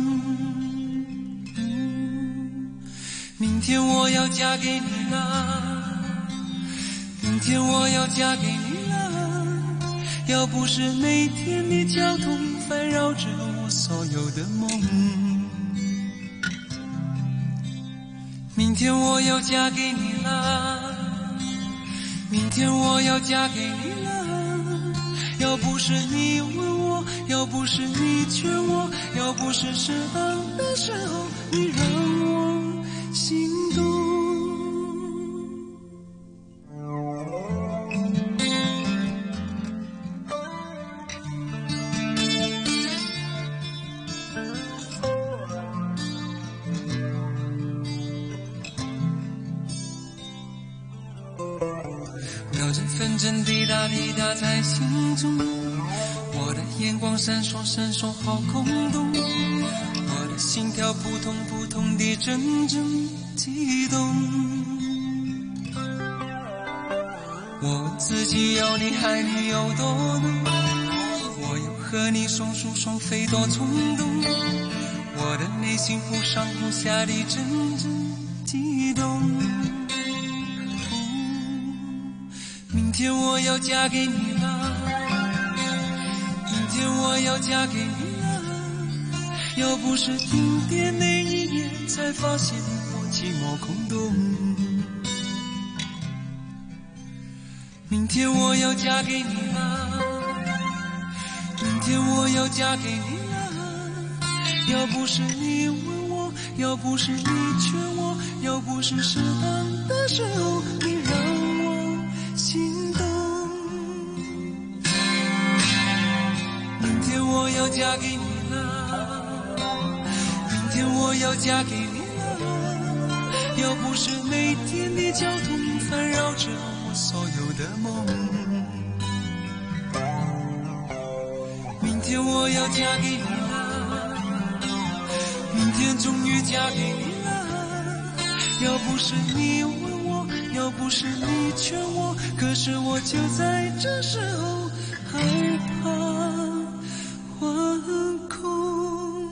Speaker 7: 明天我要嫁給你啦，明天我要嫁給你啦，要不是每天的交通煩擾着我所有的夢。明天我要嫁給你啦，明天我要嫁給你啦，要不是你問我，要不是你勸我，要不是適當的時候你讓我心動。分針滴答滴答在心中，我的眼光閃爍閃爍好空洞，我的心跳撲通撲通地陣陣悸動。我問自己要你愛你有多濃，我又和你雙宿雙飛多衝動，我的內心忽上忽下地陣陣悸動。明天我要嫁給你啦，明天我要嫁給你啦，要不是停電那一年才發現我寂寞空洞。明天我要嫁給你啦，明天我要嫁給你啦，要不是你問我，要不是你勸我，要不是適當的時候你讓心動。明天我要嫁給你啦，明天我要嫁給你啦，要不是每天的交通煩擾着我所有的夢。明天我要嫁給你啦，明天終於嫁給你啦，要不是你問我，要不是你勸我，可是我就在這時候害怕惶恐。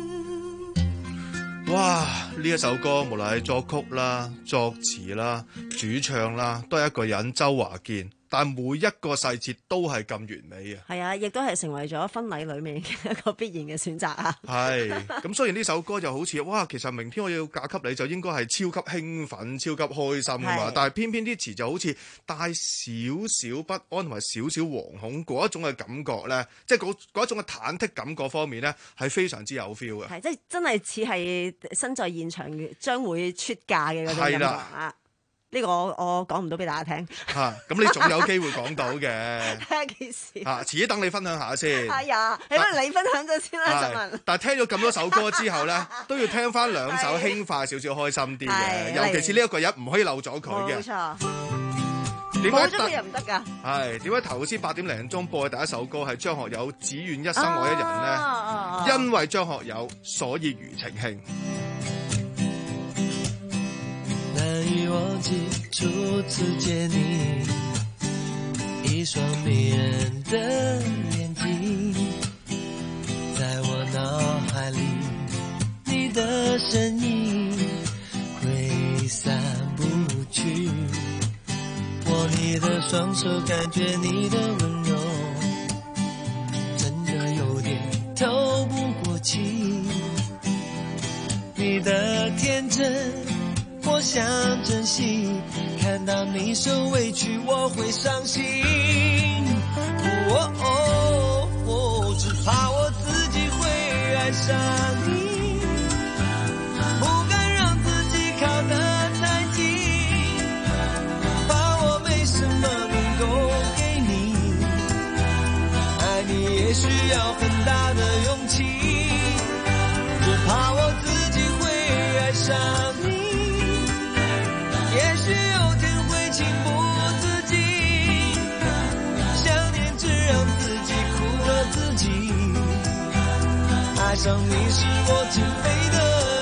Speaker 15: 哇！呢一首歌無論係作曲啦、作詞啦、主唱啦，都係一個人周華健。但每一個細節都係咁完美啊！係啊，亦都係成為咗婚禮裏面嘅一個必然嘅選擇啊！係咁，雖然呢首歌就好似哇，其實明天我要嫁給你就應該係超級興奮、超級開心㗎嘛，但係偏偏啲詞就好似帶少少不安同埋少少惶恐嗰一種嘅感覺咧，即係嗰嗰一種嘅忐忑感覺方面咧，係非常之有 feel 嘅。係，即係真係似係身在現場將會出嫁嘅嗰種感覺啊！呢個我我講唔到俾大家聽嚇，咁你總有機會講到嘅。睇下幾時嚇，遲啲等你分享下先。係啊，起碼你分享咗先啦，振文。但係聽咗咁多首歌之後咧，都要聽翻兩首輕快少少、開心啲嘅，尤其是呢一個人唔可以漏咗佢嘅。冇錯。冇咗佢又唔得㗎。係點解頭先八點零鐘播嘅第一首歌係張學友《只願一生愛一人》咧？因為張學友，所以庾澄慶。
Speaker 9: 難以忘記初次見你，一雙迷人的眼睛，在我腦海裡，你的身影揮散不去，我你你的双手，感觉你的温柔，真的有点透不过气。你的天真，我想珍惜，看到你受委屈，我会伤心。哦哦哦，只怕我自己会爱上你，不敢让自己靠得太近，怕我没什么能够给你，爱你也需要很大的勇气，只怕我自己会爱上你，也许有天会情不自禁，想念只让自己苦了自己，爱上你是我情非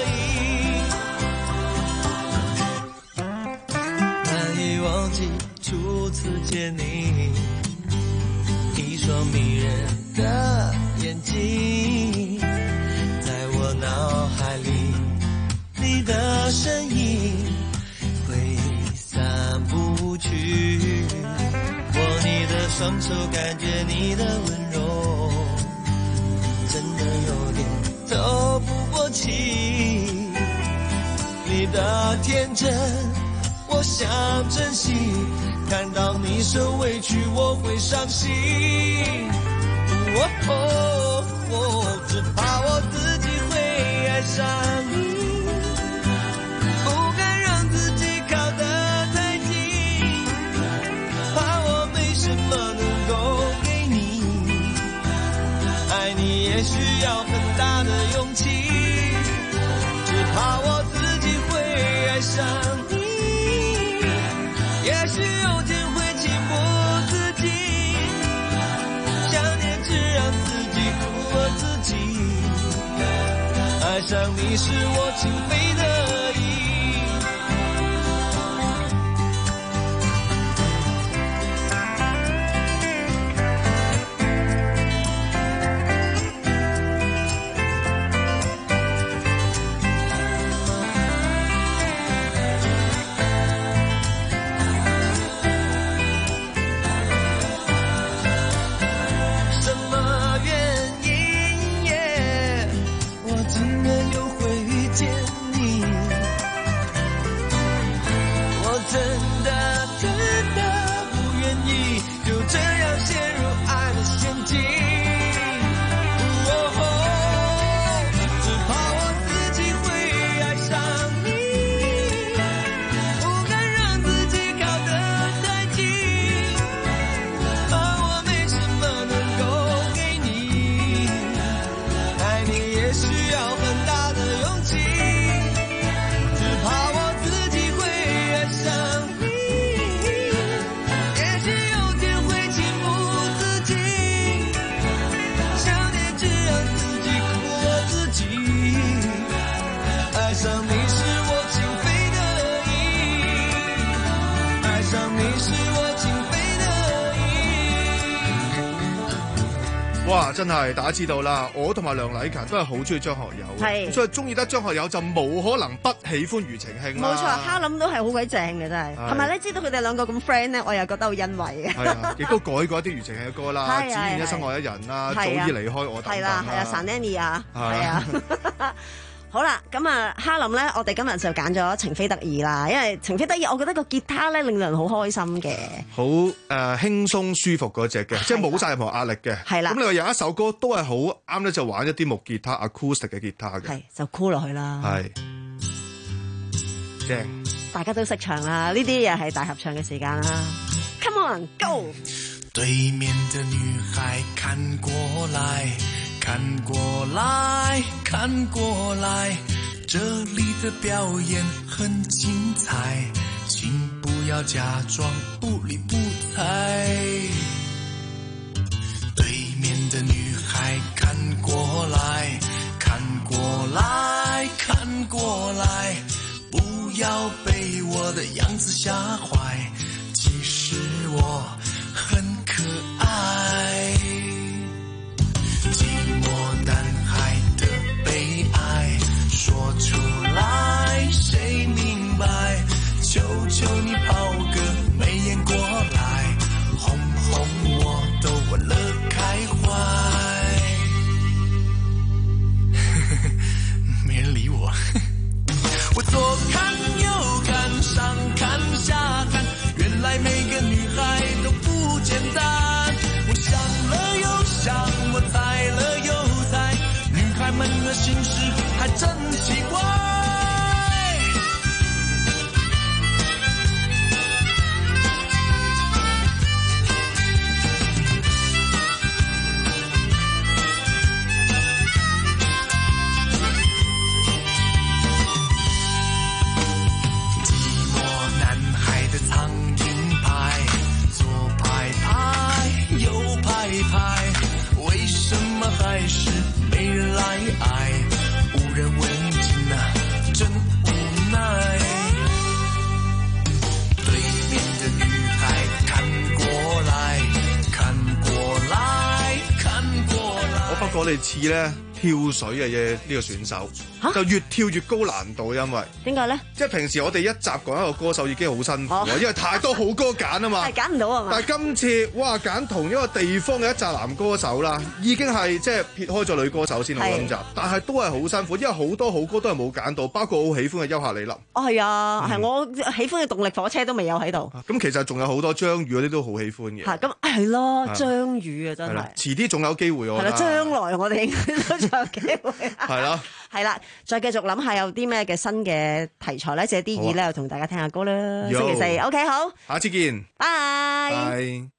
Speaker 9: 得已，难以忘记初次见你，一双迷人的眼睛，在我脑海里你的身影挥散不去，握你的双手，感觉你的温柔，真的有点透不过气。你的天真，我想珍惜，看到你受委屈，我会伤心。哦哦哦，只怕我自己会爱上你，不敢让自己靠得太近，怕我没什么能够给你，爱你也需要很大的勇气，只怕我自己会爱上你，也许有天会情不自禁，想念只让自己苦了自己，爱上你是我情非得已。
Speaker 15: 哇！真係大家知道啦，我同埋梁禮勤都係好中意張學友，
Speaker 6: 係，
Speaker 15: 所以中意得張學友就冇可能不喜歡庾澄慶啦。
Speaker 6: 冇錯，哈林都係好鬼正嘅真係，同埋咧知道佢哋兩個咁 friend 咧，我又覺得好欣慰嘅。係
Speaker 15: 啊，亦都改過一啲庾澄慶嘅歌啦，只願一生愛一人啦，早已離開我等等啦。
Speaker 6: 係啦，係啊 ，Sanani 啊，係啊。好啦，咁啊，哈林咧，我哋今日就揀咗情非得已啦，因為情非得已，我覺得個吉他咧令到人好開心嘅，
Speaker 15: 好誒輕鬆舒服嗰隻嘅，即係冇晒任何壓力嘅。係啦，咁你話有一首歌都係好啱咧，就玩一啲木吉他 acoustic 嘅吉他嘅，
Speaker 6: 係就箍落去啦。
Speaker 15: 係正，
Speaker 6: 大家都識唱啦，呢啲嘢係大合唱嘅時間啦。Come on, go！
Speaker 10: 對面的女孩看過來。看過來，看過來，這裡的表演很精彩，請不要假裝不理不睬。對面的女孩看過來，看過來，看過來，不要被我的樣子嚇壞，其實我很可愛。寂寞男孩的悲哀說出來誰明白，求求你拋個媚眼過來。
Speaker 9: 牌，为什么还是没人来爱？无人问津啊，真无奈。对面的女孩看过來，看過來，看過來。
Speaker 15: 我發覺你似咧跳水嘅嘢呢個選手，就越跳越高難度，因為
Speaker 6: 點解咧？
Speaker 15: 即係平時我哋一集講一個歌手已經好辛苦啊，因為太多好歌揀啊嘛，
Speaker 6: 係揀唔到啊嘛。
Speaker 15: 但係今次哇揀同一個地方嘅一紮男歌手啦，已經係即係撇開咗女歌手先好今集，但係都係好辛苦，因為好多好歌都係冇揀到，包括我好喜歡嘅優客李林。
Speaker 6: 哦係啊，係、嗯、我喜歡嘅動力火車都未有喺度。
Speaker 15: 咁其實仲有好多張宇嗰啲都好喜歡嘅。
Speaker 6: 係咁係咯，張宇啊真係。
Speaker 15: 遲啲仲有機會我覺得。係啦，
Speaker 6: 將來我哋應該都仲有機會。
Speaker 15: 係啦。
Speaker 6: 係啦，再繼續諗下有啲咩嘅新嘅題材咧，借啲意咧，又同大家聽下歌啦。星期四 ，OK 好，
Speaker 15: 下次見，
Speaker 6: 拜拜。
Speaker 15: 拜。